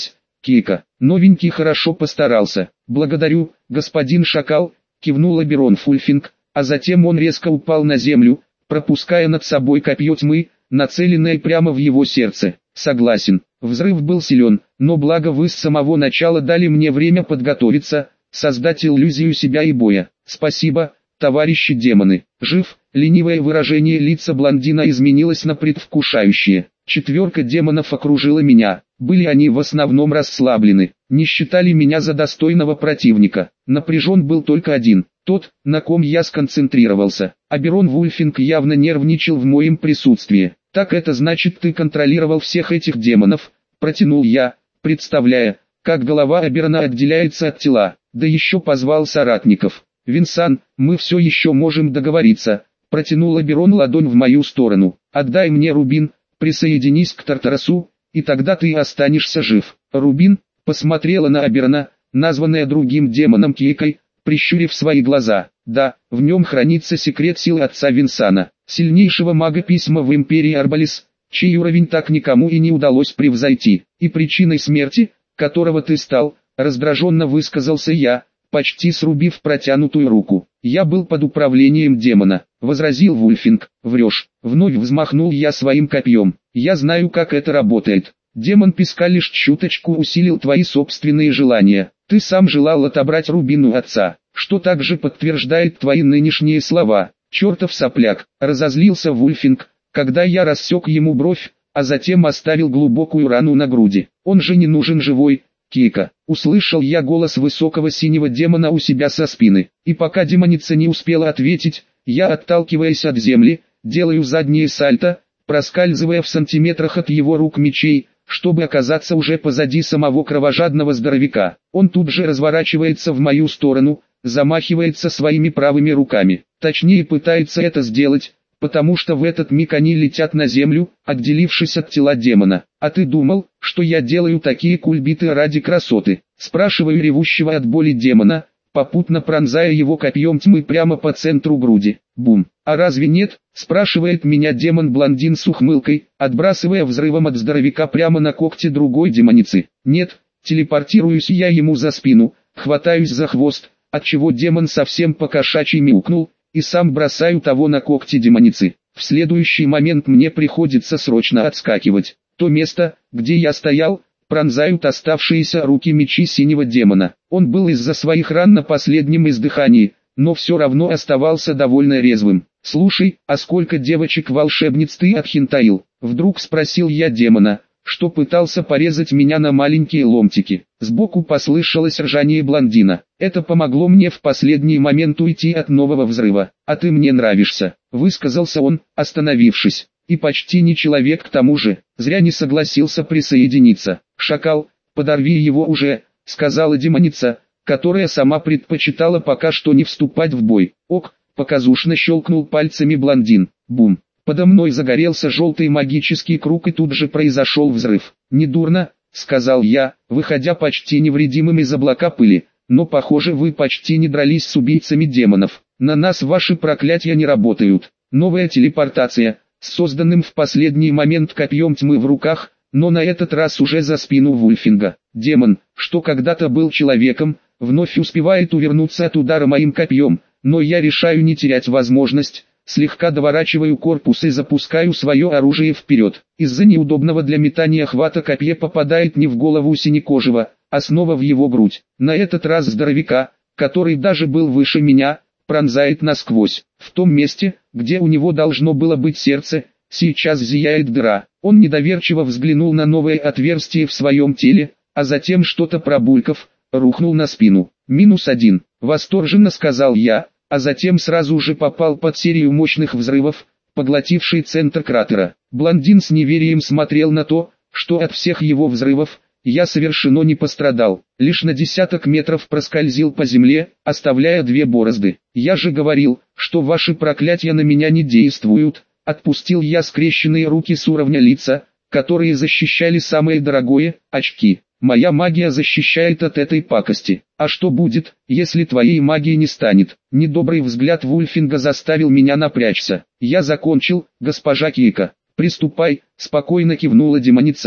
Кейка. Новенький хорошо постарался. Благодарю, господин Шакал, кивнул Аберон Вульфинг, а затем он резко упал на землю, пропуская над собой копье тьмы, нацеленное прямо в его сердце. Согласен, взрыв был силен, но благо вы с самого начала дали мне время подготовиться, создать иллюзию себя и боя. Спасибо, товарищи демоны. Жив, ленивое выражение лица блондина изменилось на предвкушающее. Четверка демонов окружила меня. Были они в основном расслаблены, не считали меня за достойного противника. Напряжен был только один, тот, на ком я сконцентрировался. Аберон Вульфинг явно нервничал в моем присутствии. «Так это значит, ты контролировал всех этих демонов?» – протянул я, представляя, как голова Аберона отделяется от тела, да еще позвал соратников. «Винсан, мы все еще можем договориться», – протянул Аберон ладонь в мою сторону. «Отдай мне рубин, присоединись к Тартарасу, и тогда ты останешься жив». Рубин посмотрела на Аберона, названная другим демоном Кейкой, прищурив свои глаза. «Да, в нем хранится секрет сил отца Винсана, сильнейшего мага письма в империи Арбалис, чей уровень так никому и не удалось превзойти, и причиной смерти, которого ты стал», раздраженно высказался я, почти срубив протянутую руку. «Я был под управлением демона», — возразил Вульфинг. «Врешь». Вновь взмахнул я своим копьем. «Я знаю, как это работает. Демон песка лишь чуточку усилил твои собственные желания. Ты сам желал отобрать рубин у отца, что также подтверждает твои нынешние слова». «Чертов сопляк», — разозлился Вульфинг, когда я рассек ему бровь, а затем оставил глубокую рану на груди. «Он же не нужен живой, Кейка». Услышал я голос высокого синего демона у себя со спины, и пока демоница не успела ответить, я, отталкиваясь от земли, делаю заднее сальто, проскальзывая в сантиметрах от его рук мечей, чтобы оказаться уже позади самого кровожадного здоровяка. Он тут же разворачивается в мою сторону, замахивается своими правыми руками, точнее пытается это сделать, потому что в этот миг они летят на землю, отделившись от тела демона. «А ты думал, что я делаю такие кульбиты ради красоты?» Спрашиваю ревущего от боли демона, попутно пронзая его копьем тьмы прямо по центру груди. Бум! «А разве нет?» – спрашивает меня демон-блондин с ухмылкой, отбрасывая взрывом от здоровяка прямо на когти другой демоницы. «Нет», телепортируюсь я ему за спину, хватаюсь за хвост, отчего демон совсем по-кошачьи мяукнул, и сам бросаю того на когти демоницы. В следующий момент мне приходится срочно отскакивать. То место, где я стоял, пронзают оставшиеся руки мечи синего демона. Он был из-за своих ран на последнем издыхании, но все равно оставался довольно резвым. «Слушай, а сколько девочек-волшебниц ты отхинтаил?» Вдруг спросил я демона, что пытался порезать меня на маленькие ломтики. Сбоку послышалось ржание блондина. «Это помогло мне в последний момент уйти от нового взрыва. А ты мне нравишься», — высказался он, остановившись. «И почти не человек к тому же, зря не согласился присоединиться». «Шакал, подорви его уже», — сказала демоница, которая сама предпочитала пока что не вступать в бой. «Ок», — показушно щелкнул пальцами блондин. Бум. Подо мной загорелся желтый магический круг и тут же произошел взрыв. «Недурно», — сказал я, выходя почти невредимым из облака пыли, «но похоже вы почти не дрались с убийцами демонов. На нас ваши проклятия не работают». Новая телепортация, с созданным в последний момент копьем тьмы в руках, но на этот раз уже за спину Вульфинга. Демон, что когда-то был человеком, вновь успевает увернуться от удара моим копьем, но я решаю не терять возможность. Слегка доворачиваю корпус и запускаю свое оружие вперед. Из-за неудобного для метания хвата копье попадает не в голову синекожего, а снова в его грудь. На этот раз здоровяка, который даже был выше меня, пронзает насквозь. В том месте, где у него должно было быть сердце, сейчас зияет дыра. Он недоверчиво взглянул на новое отверстие в своем теле, а затем что-то пробулькав, рухнул на спину. «-1», восторженно сказал я, а затем сразу же попал под серию мощных взрывов, поглотивший центр кратера. Блондин с неверием смотрел на то, что от всех его взрывов я совершенно не пострадал, лишь на десяток метров проскользил по земле, оставляя 2 борозды. «Я же говорил, что ваши проклятия на меня не действуют», отпустил я скрещенные руки с уровня лица, которые защищали самое дорогое – очки. «Моя магия защищает от этой пакости. А что будет, если твоей магии не станет?» Недобрый взгляд Вульфинга заставил меня напрячься. «Я закончил, госпожа Кейка. Приступай», спокойно кивнула демоница,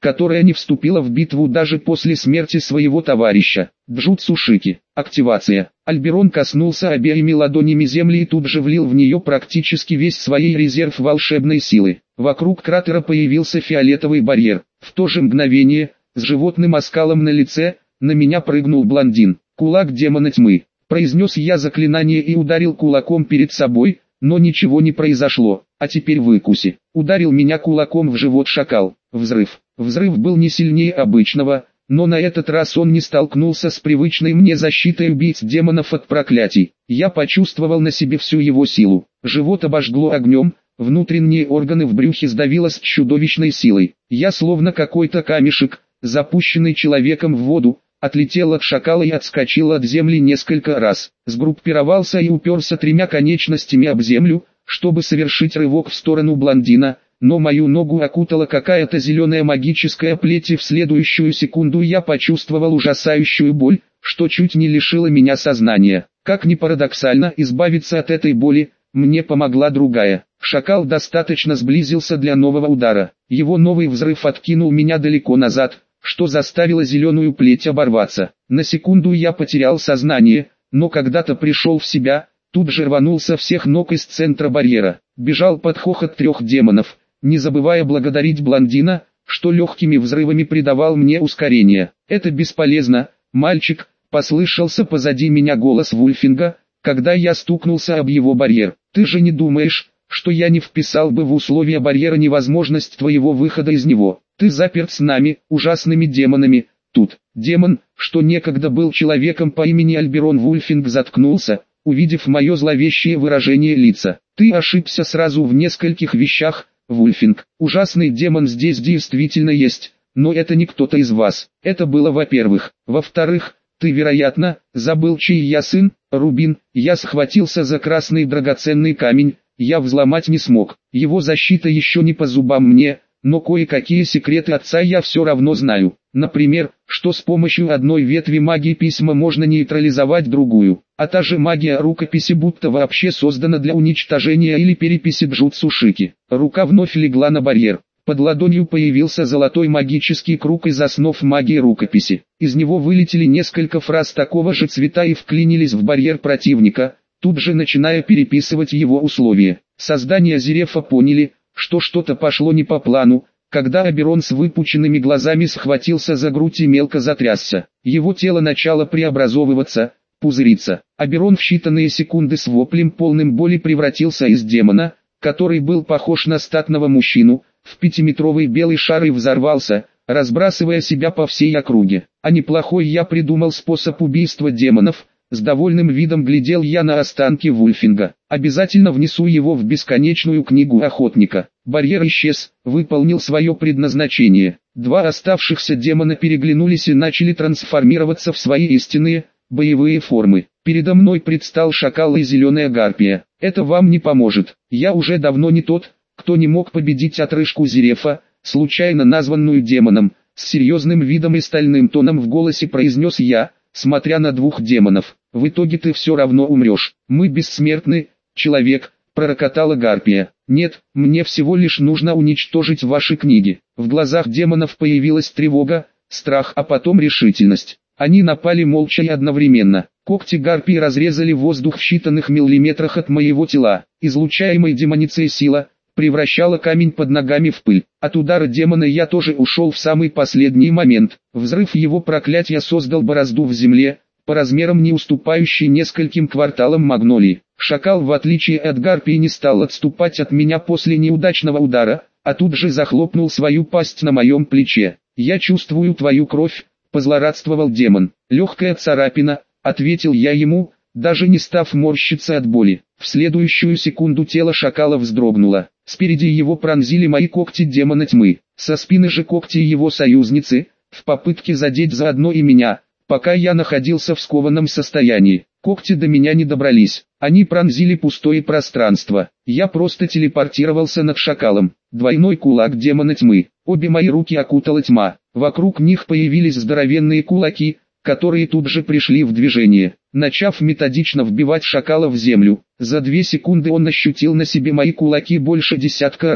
которая не вступила в битву даже после смерти своего товарища. Джутсу Шики. Активация. Альберон коснулся обеими ладонями земли и тут же влил в нее практически весь свой резерв волшебной силы. Вокруг кратера появился фиолетовый барьер. В то же мгновение, с животным оскалом на лице, на меня прыгнул блондин. «Кулак демона тьмы», — произнес я заклинание и ударил кулаком перед собой, но ничего не произошло. «А теперь выкуси». Ударил меня кулаком в живот шакал. Взрыв. Взрыв был не сильнее обычного, но на этот раз он не столкнулся с привычной мне защитой убийц демонов от проклятий. Я почувствовал на себе всю его силу. Живот обожгло огнем, внутренние органы в брюхе сдавило с чудовищной силой. Я словно какой-то камешек, запущенный человеком в воду, отлетел от шакала и отскочил от земли несколько раз. Сгруппировался и уперся тремя конечностями об землю, чтобы совершить рывок в сторону блондина, но мою ногу окутала какая-то зеленая магическая плеть, и в следующую секунду я почувствовал ужасающую боль, что чуть не лишило меня сознания. Как ни парадоксально, избавиться от этой боли мне помогла другая. Шакал достаточно сблизился для нового удара. Его новый взрыв откинул меня далеко назад, что заставило зеленую плеть оборваться. На секунду я потерял сознание, но когда-то пришел в себя, тут же рванулся всех ног из центра барьера. Бежал под хохот 3 демонов, не забывая благодарить блондина, что легкими взрывами придавал мне ускорение. «Это бесполезно, мальчик», — послышался позади меня голос Вульфинга, когда я стукнулся об его барьер. «Ты же не думаешь, что я не вписал бы в условия барьера невозможность твоего выхода из него? Ты заперт с нами, ужасными демонами, тут». Демон, что некогда был человеком по имени Альберон Вульфинг, заткнулся, увидев мое зловещее выражение лица. «Ты ошибся сразу в нескольких вещах, Вульфинг. Ужасный демон здесь действительно есть, но это не кто-то из вас. Это было во-первых. Во-вторых, ты, вероятно, забыл, чей я сын, Рубин. Я схватился за красный драгоценный камень, я взломать не смог. Его защита еще не по зубам мне, но кое-какие секреты отца я все равно знаю. Например, что с помощью одной ветви магии письма можно нейтрализовать другую, а та же магия рукописи будто вообще создана для уничтожения или переписи Джутсу Шики. Рука вновь легла на барьер. Под ладонью появился золотой магический круг из основ магии рукописи. Из него вылетели несколько фраз такого же цвета и вклинились в барьер противника, тут же начиная переписывать его условия. Создания Зерефа поняли, что что-то пошло не по плану, когда Альберон с выпученными глазами схватился за грудь и мелко затрясся. Его тело начало преобразовываться, пузыриться. Альберон в считанные секунды с воплем полным боли превратился из демона, который был похож на статного мужчину, в 5-метровый белый шар и взорвался, разбрасывая себя по всей округе. А неплохой я придумал способ убийства демонов. С довольным видом глядел я на останки Вульфинга. Обязательно внесу его в бесконечную книгу охотника. Барьер исчез, выполнил свое предназначение. 2 оставшихся демона переглянулись и начали трансформироваться в свои истинные, боевые формы. Передо мной предстал шакал и зеленая гарпия. Это вам не поможет. Я уже давно не тот, кто не мог победить отрыжку Зерефа, случайно названную демоном. С серьезным видом и стальным тоном в голосе произнес я, смотря на 2 демонов. «В итоге ты все равно умрешь. Мы бессмертны, человек», — пророкотала гарпия. «Нет, мне всего лишь нужно уничтожить ваши книги». В глазах демонов появилась тревога, страх, а потом решительность. Они напали молча и одновременно. Когти гарпии разрезали воздух в считанных миллиметрах от моего тела. Излучаемой демоницей сила превращала камень под ногами в пыль. От удара демона я тоже ушел в самый последний момент. Взрыв его проклятия создал борозду в земле, по размерам не уступающей нескольким кварталам магнолии. Шакал, в отличие от гарпии, не стал отступать от меня после неудачного удара, а тут же захлопнул свою пасть на моем плече. «Я чувствую твою кровь», — позлорадствовал демон. «Легкая царапина», — ответил я ему, даже не став морщиться от боли. В следующую секунду тело шакала вздрогнуло. Спереди его пронзили мои когти демона тьмы, со спины же когти его союзницы, в попытке задеть заодно и меня, пока я находился в скованном состоянии. Когти до меня не добрались, они пронзили пустое пространство. Я просто телепортировался над шакалом. Двойной кулак демона тьмы. Обе мои руки окутала тьма. Вокруг них появились здоровенные кулаки, которые тут же пришли в движение. Начав методично вбивать шакала в землю, за 2 секунды он ощутил на себе мои кулаки больше 10 раз.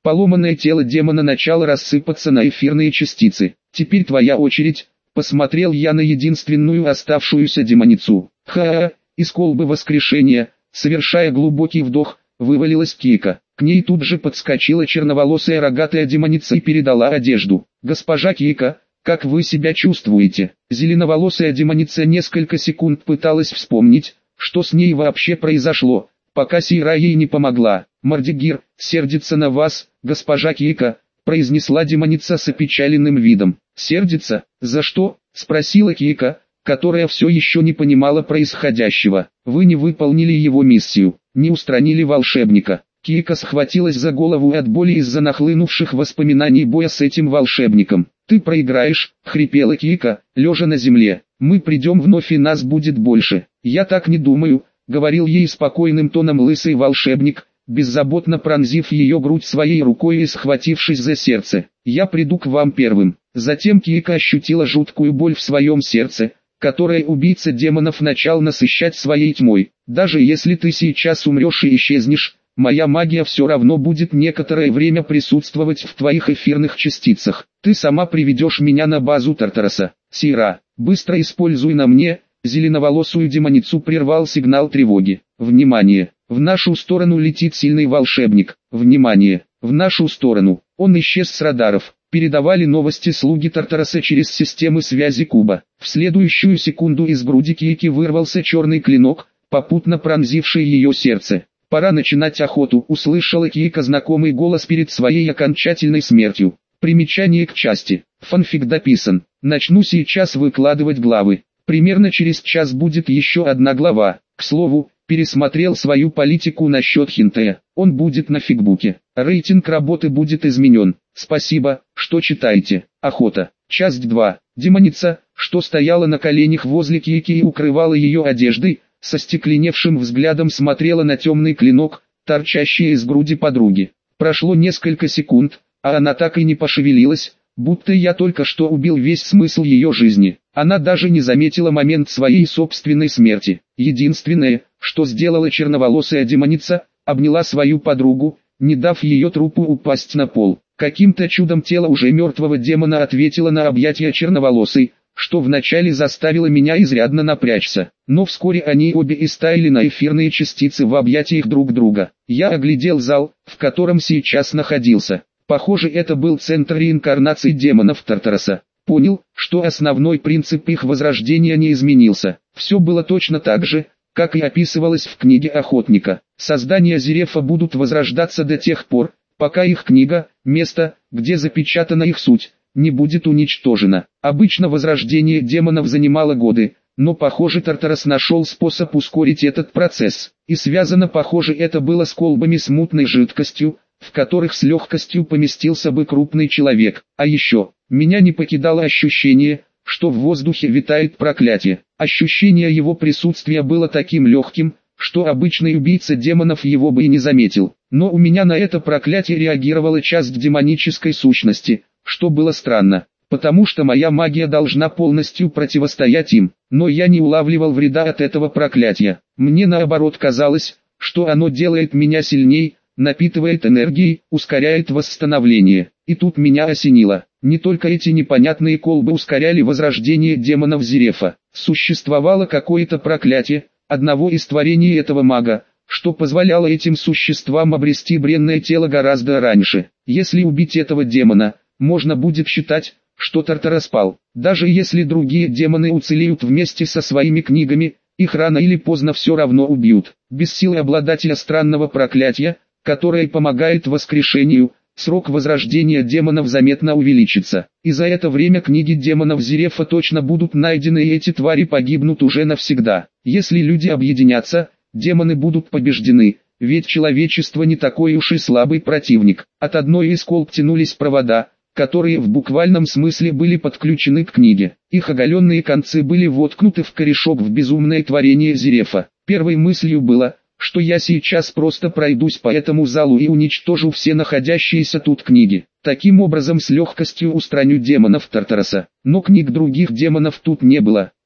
Поломанное тело демона начало рассыпаться на эфирные частицы. «Теперь твоя очередь», — посмотрел я на единственную оставшуюся демоницу. «Ха-ха!» Из колбы воскрешения, совершая глубокий вдох, вывалилась Кика. К ней тут же подскочила черноволосая рогатая демоница и передала одежду. «Госпожа Кика, как вы себя чувствуете?» Зеленоволосая демоница несколько секунд пыталась вспомнить, что с ней вообще произошло, пока Сейра ей не помогла. «Мардигир сердится на вас, госпожа Кика», — произнесла демоница с опечаленным видом. «Сердится? За что?» — спросила Кика, которая все еще не понимала происходящего. «Вы не выполнили его миссию, не устранили волшебника». Кика схватилась за голову от боли из-за нахлынувших воспоминаний боя с этим волшебником. «Ты проиграешь», — хрипела Кика, лежа на земле. «Мы придем вновь и нас будет больше». «Я так не думаю», — говорил ей спокойным тоном лысый волшебник, беззаботно пронзив ее грудь своей рукой и схватившись за сердце. «Я приду к вам первым». Затем Кика ощутила жуткую боль в своем сердце, которое убийца демонов начал насыщать своей тьмой. «Даже если ты сейчас умрешь и исчезнешь, моя магия все равно будет некоторое время присутствовать в твоих эфирных частицах. Ты сама приведешь меня на базу Тартараса. Сейра, быстро используй на мне». Зеленоволосую демоницу прервал сигнал тревоги. «Внимание! В нашу сторону летит сильный волшебник. Внимание! В нашу сторону. Он исчез с радаров». Передавали новости слуги Тартараса через системы связи Куба. В следующую секунду из груди Кики вырвался черный клинок, попутно пронзивший ее сердце. «Пора начинать охоту», — услышала Кика знакомый голос перед своей окончательной смертью. Примечание к части. Фанфик дописан. Начну сейчас выкладывать главы. Примерно через час будет еще одна глава. К слову, пересмотрел свою политику насчет хинтея. Он будет на фигбуке. Рейтинг работы будет изменен. Спасибо, что читаете. Охота. Часть 2. Демоница, что стояла на коленях возле Кики и укрывала ее одеждой, со стекленевшим взглядом смотрела на темный клинок, торчащий из груди подруги. Прошло несколько секунд, а она так и не пошевелилась, будто я только что убил весь смысл ее жизни. Она даже не заметила момент своей собственной смерти. Единственное, что сделала черноволосая демоница, обняла свою подругу, не дав ее трупу упасть на пол. Каким-то чудом тело уже мертвого демона ответило на объятия черноволосой, что вначале заставило меня изрядно напрячься. Но вскоре они обе истаяли на эфирные частицы в объятиях друг друга. Я оглядел зал, в котором сейчас находился. Похоже, это был центр реинкарнации демонов Тартараса. Понял, что основной принцип их возрождения не изменился. Все было точно так же, как и описывалось в книге Охотника. Создания Зерефа будут возрождаться до тех пор, пока их книга, место, где запечатана их суть, не будет уничтожена. Обычно возрождение демонов занимало годы, но похоже Тартарас нашел способ ускорить этот процесс. И связано похоже это было с колбами с мутной жидкостью, в которых с легкостью поместился бы крупный человек. А еще, меня не покидало ощущение, что в воздухе витает проклятие. Ощущение его присутствия было таким легким, что обычный убийца демонов его бы и не заметил. Но у меня на это проклятие реагировала часть демонической сущности, что было странно, потому что моя магия должна полностью противостоять им. Но я не улавливал вреда от этого проклятия. Мне наоборот казалось, что оно делает меня сильней, напитывает энергией, ускоряет восстановление. И тут меня осенило. Не только эти непонятные колбы ускоряли возрождение демонов Зерефа. Существовало какое-то проклятие, одного из творений этого мага, что позволяло этим существам обрести бренное тело гораздо раньше. Если убить этого демона, можно будет считать, что Тартарас пал. Даже если другие демоны уцелеют вместе со своими книгами, их рано или поздно все равно убьют. Без силы обладателя странного проклятия, которое помогает воскрешению, срок возрождения демонов заметно увеличится. И за это время книги демонов Зерефа точно будут найдены, и эти твари погибнут уже навсегда. Если люди объединятся, демоны будут побеждены, ведь человечество не такой уж и слабый противник. От одной из колб тянулись провода, которые в буквальном смысле были подключены к книге. Их оголенные концы были воткнуты в корешок в безумное творение Зерефа. Первой мыслью было, что я сейчас просто пройдусь по этому залу и уничтожу все находящиеся тут книги. Таким образом с легкостью устраню демонов Тартараса. Но книг других демонов тут не было.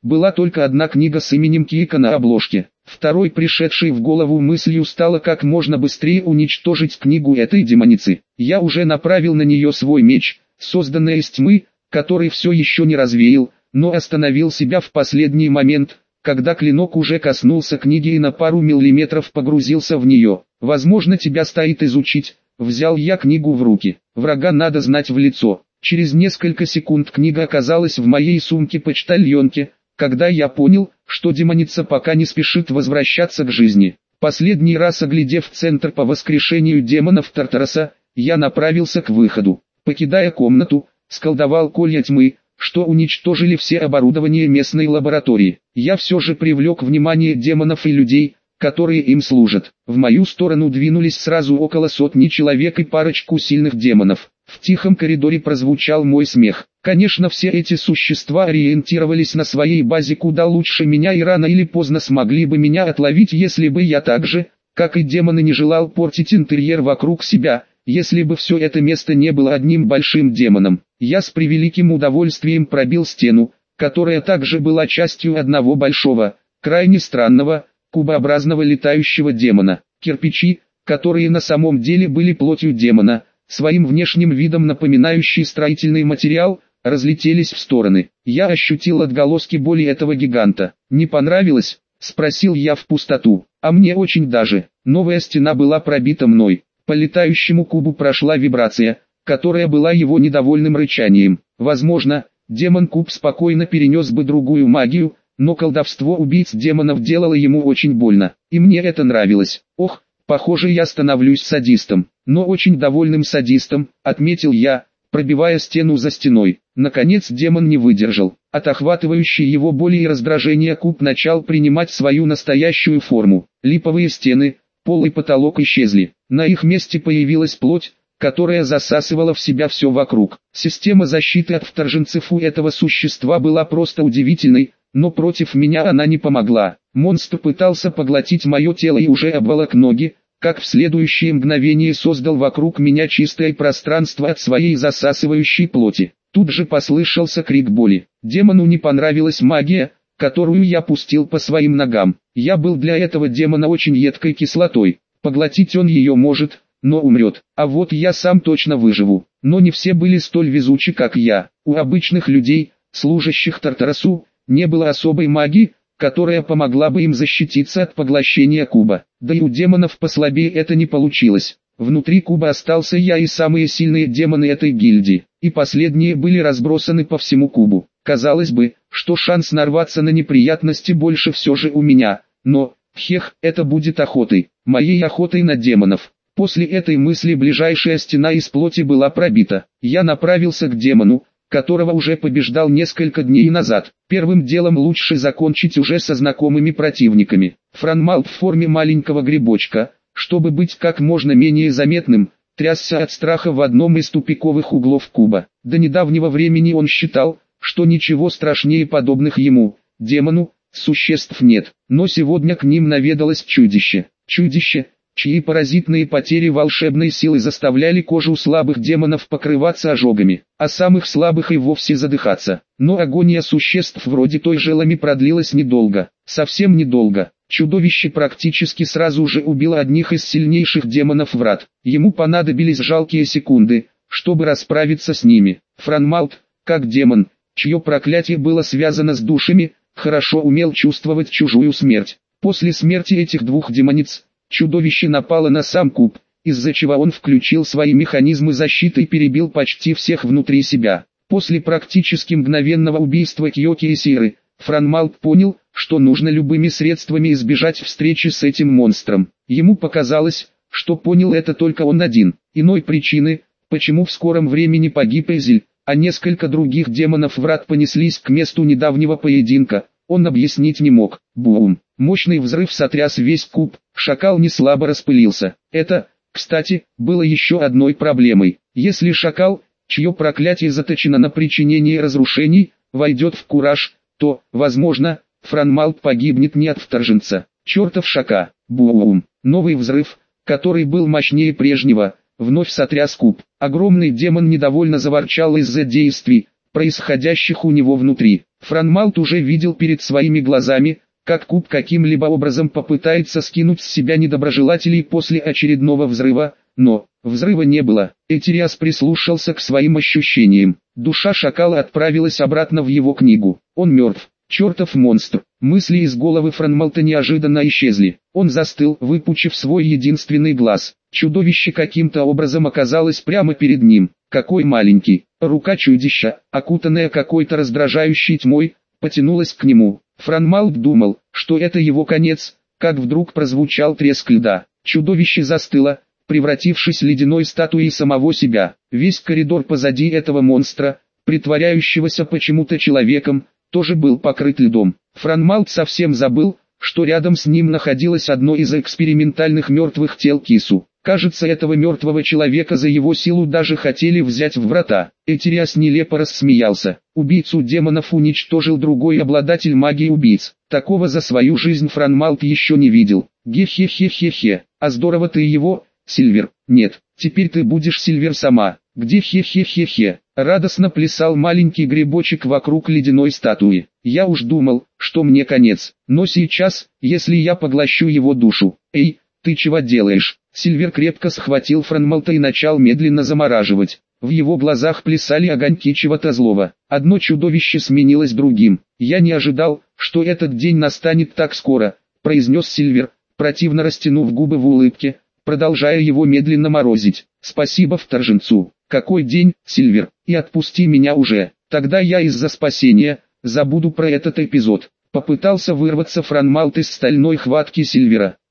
была только одна книга с именем Киика на обложке. Второй пришедшей в голову мыслью стало как можно быстрее уничтожить книгу этой демоницы. Я уже направил на нее свой меч, созданный из тьмы, который все еще не развеял, но остановил себя в последний момент, когда клинок уже коснулся книги и на пару миллиметров погрузился в нее. «Возможно, тебя стоит изучить», — взял я книгу в руки. «Врага надо знать в лицо». Через несколько секунд книга оказалась в моей сумке-почтальонке, когда я понял, что демоница пока не спешит возвращаться к жизни. Последний раз оглядев центр по воскрешению демонов Тартараса, я направился к выходу. Покидая комнату, сколдовал колья тьмы, что уничтожили все оборудование местной лаборатории. Я все же привлек внимание демонов и людей, которые им служат. В мою сторону двинулись сразу около сотни человек и парочку сильных демонов. В тихом коридоре прозвучал мой смех. Конечно, все эти существа ориентировались на своей базе куда лучше меня и рано или поздно смогли бы меня отловить, если бы я так же, как и демоны, не желал портить интерьер вокруг себя. Если бы все это место не было одним большим демоном, я с превеликим удовольствием пробил стену, которая также была частью одного большого, крайне странного, кубообразного летающего демона. Кирпичи, которые на самом деле были плотью демона, своим внешним видом напоминающий строительный материал, разлетелись в стороны. Я ощутил отголоски боли этого гиганта. «Не понравилось?» — спросил я в пустоту. «А мне очень даже». Новая стена была пробита мной. По летающему кубу прошла вибрация, которая была его недовольным рычанием. Возможно, демон-куб спокойно перенес бы другую магию, но колдовство убийц демонов делало ему очень больно, и мне это нравилось. Ох, похоже, я становлюсь садистом, но очень довольным садистом, отметил я, пробивая стену за стеной. Наконец демон не выдержал. От охватывающей его боли и раздражения куб начал принимать свою настоящую форму. Липовые стены, пол и потолок исчезли. На их месте появилась плоть, которая засасывала в себя все вокруг. Система защиты от вторженцев у этого существа была просто удивительной, но против меня она не помогла. Монстр пытался поглотить мое тело и уже обволок ноги, как в следующее мгновение создал вокруг меня чистое пространство от своей засасывающей плоти. Тут же послышался крик боли. Демону не понравилась магия, которую я пустил по своим ногам. Я был для этого демона очень едкой кислотой. Поглотить он ее может, но умрет. А вот я сам точно выживу. Но не все были столь везучи, как я. У обычных людей, служащих Тартарасу, не было особой магии, которая помогла бы им защититься от поглощения куба. Да и у демонов послабее это не получилось. Внутри куба остался я и самые сильные демоны этой гильдии, и последние были разбросаны по всему кубу. Казалось бы, что шанс нарваться на неприятности больше все же у меня, но, это будет охотой, моей охотой на демонов. После этой мысли ближайшая стена из плоти была пробита. Я направился к демону, которого уже побеждал несколько дней назад. Первым делом лучше закончить уже со знакомыми противниками. Франмалт в форме маленького грибочка, чтобы быть как можно менее заметным, трясся от страха в одном из тупиковых углов куба. До недавнего времени он считал, что ничего страшнее подобных ему, демону, существ нет. Но сегодня к ним наведалось чудище. Чудище, чьи паразитные потери волшебной силы заставляли кожу слабых демонов покрываться ожогами, а самых слабых и вовсе задыхаться. Но агония существ вроде той же Лами продлилась недолго, совсем недолго. Чудовище практически сразу же убило одних из сильнейших демонов врат. Ему понадобились жалкие секунды, чтобы расправиться с ними. Франмалт, как демон, чье проклятие было связано с душами, хорошо умел чувствовать чужую смерть. После смерти этих двух демониц, чудовище напало на сам куб, из-за чего он включил свои механизмы защиты и перебил почти всех внутри себя. После практически мгновенного убийства Кьёки и Сиры, Франмалт понял, что нужно любыми средствами избежать встречи с этим монстром. Ему показалось, что понял это только он один. Иной причины, почему в скором времени погиб Эзель, а несколько других демонов врат понеслись к месту недавнего поединка, он объяснить не мог. Бум! Мощный взрыв сотряс весь куб, шакал не слабо распылился. Это, кстати, было еще одной проблемой. Если шакал, чье проклятие заточено на причинение разрушений, войдет в кураж, то, возможно, Франмалт погибнет не от вторженца. Чертов шака! Бум! Новый взрыв, который был мощнее прежнего, вновь сотряс куб. Огромный демон недовольно заворчал из-за действий, происходящих у него внутри. Франмалт уже видел перед своими глазами, как куб каким-либо образом попытается скинуть с себя недоброжелателей после очередного взрыва, но взрыва не было. Этериас прислушался к своим ощущениям. Душа шакала отправилась обратно в его книгу. Он мертв. Чертов монстр. Мысли из головы Франмалта неожиданно исчезли. Он застыл, выпучив свой единственный глаз. Чудовище каким-то образом оказалось прямо перед ним. Какой маленький. Рука чудища, окутанная какой-то раздражающей тьмой, потянулась к нему. Франмалт думал, что это его конец, как вдруг прозвучал треск льда. Чудовище застыло, превратившись в ледяной статуей самого себя. Весь коридор позади этого монстра, притворяющегося почему-то человеком, тоже был покрыт льдом. Франмалт совсем забыл, что рядом с ним находилось одно из экспериментальных мертвых тел Кису. Кажется, этого мертвого человека за его силу даже хотели взять в врата. Этериас нелепо рассмеялся. Убийцу демонов уничтожил другой обладатель магии убийц. Такого за свою жизнь Франмалт еще не видел. Ге-хе-хе-хе-хе. А здорово ты его, Сильвер. Нет, теперь ты будешь Сильвер сама. Где хе-хе-хе-хе. Радостно плясал маленький грибочек вокруг ледяной статуи. Я уж думал, что мне конец. Но сейчас, если я поглощу его душу. Эй, ты чего делаешь? Сильвер крепко схватил Франмалта и начал медленно замораживать. В его глазах плясали огоньки чего-то злого. Одно чудовище сменилось другим. «Я не ожидал, что этот день настанет так скоро», — произнес Сильвер, противно растянув губы в улыбке, продолжая его медленно морозить. «Спасибо вторженцу. Какой день, Сильвер, и отпусти меня уже. Тогда я из-за спасения забуду про этот эпизод». Попытался вырваться Франмалт из стальной хватки Сильвера.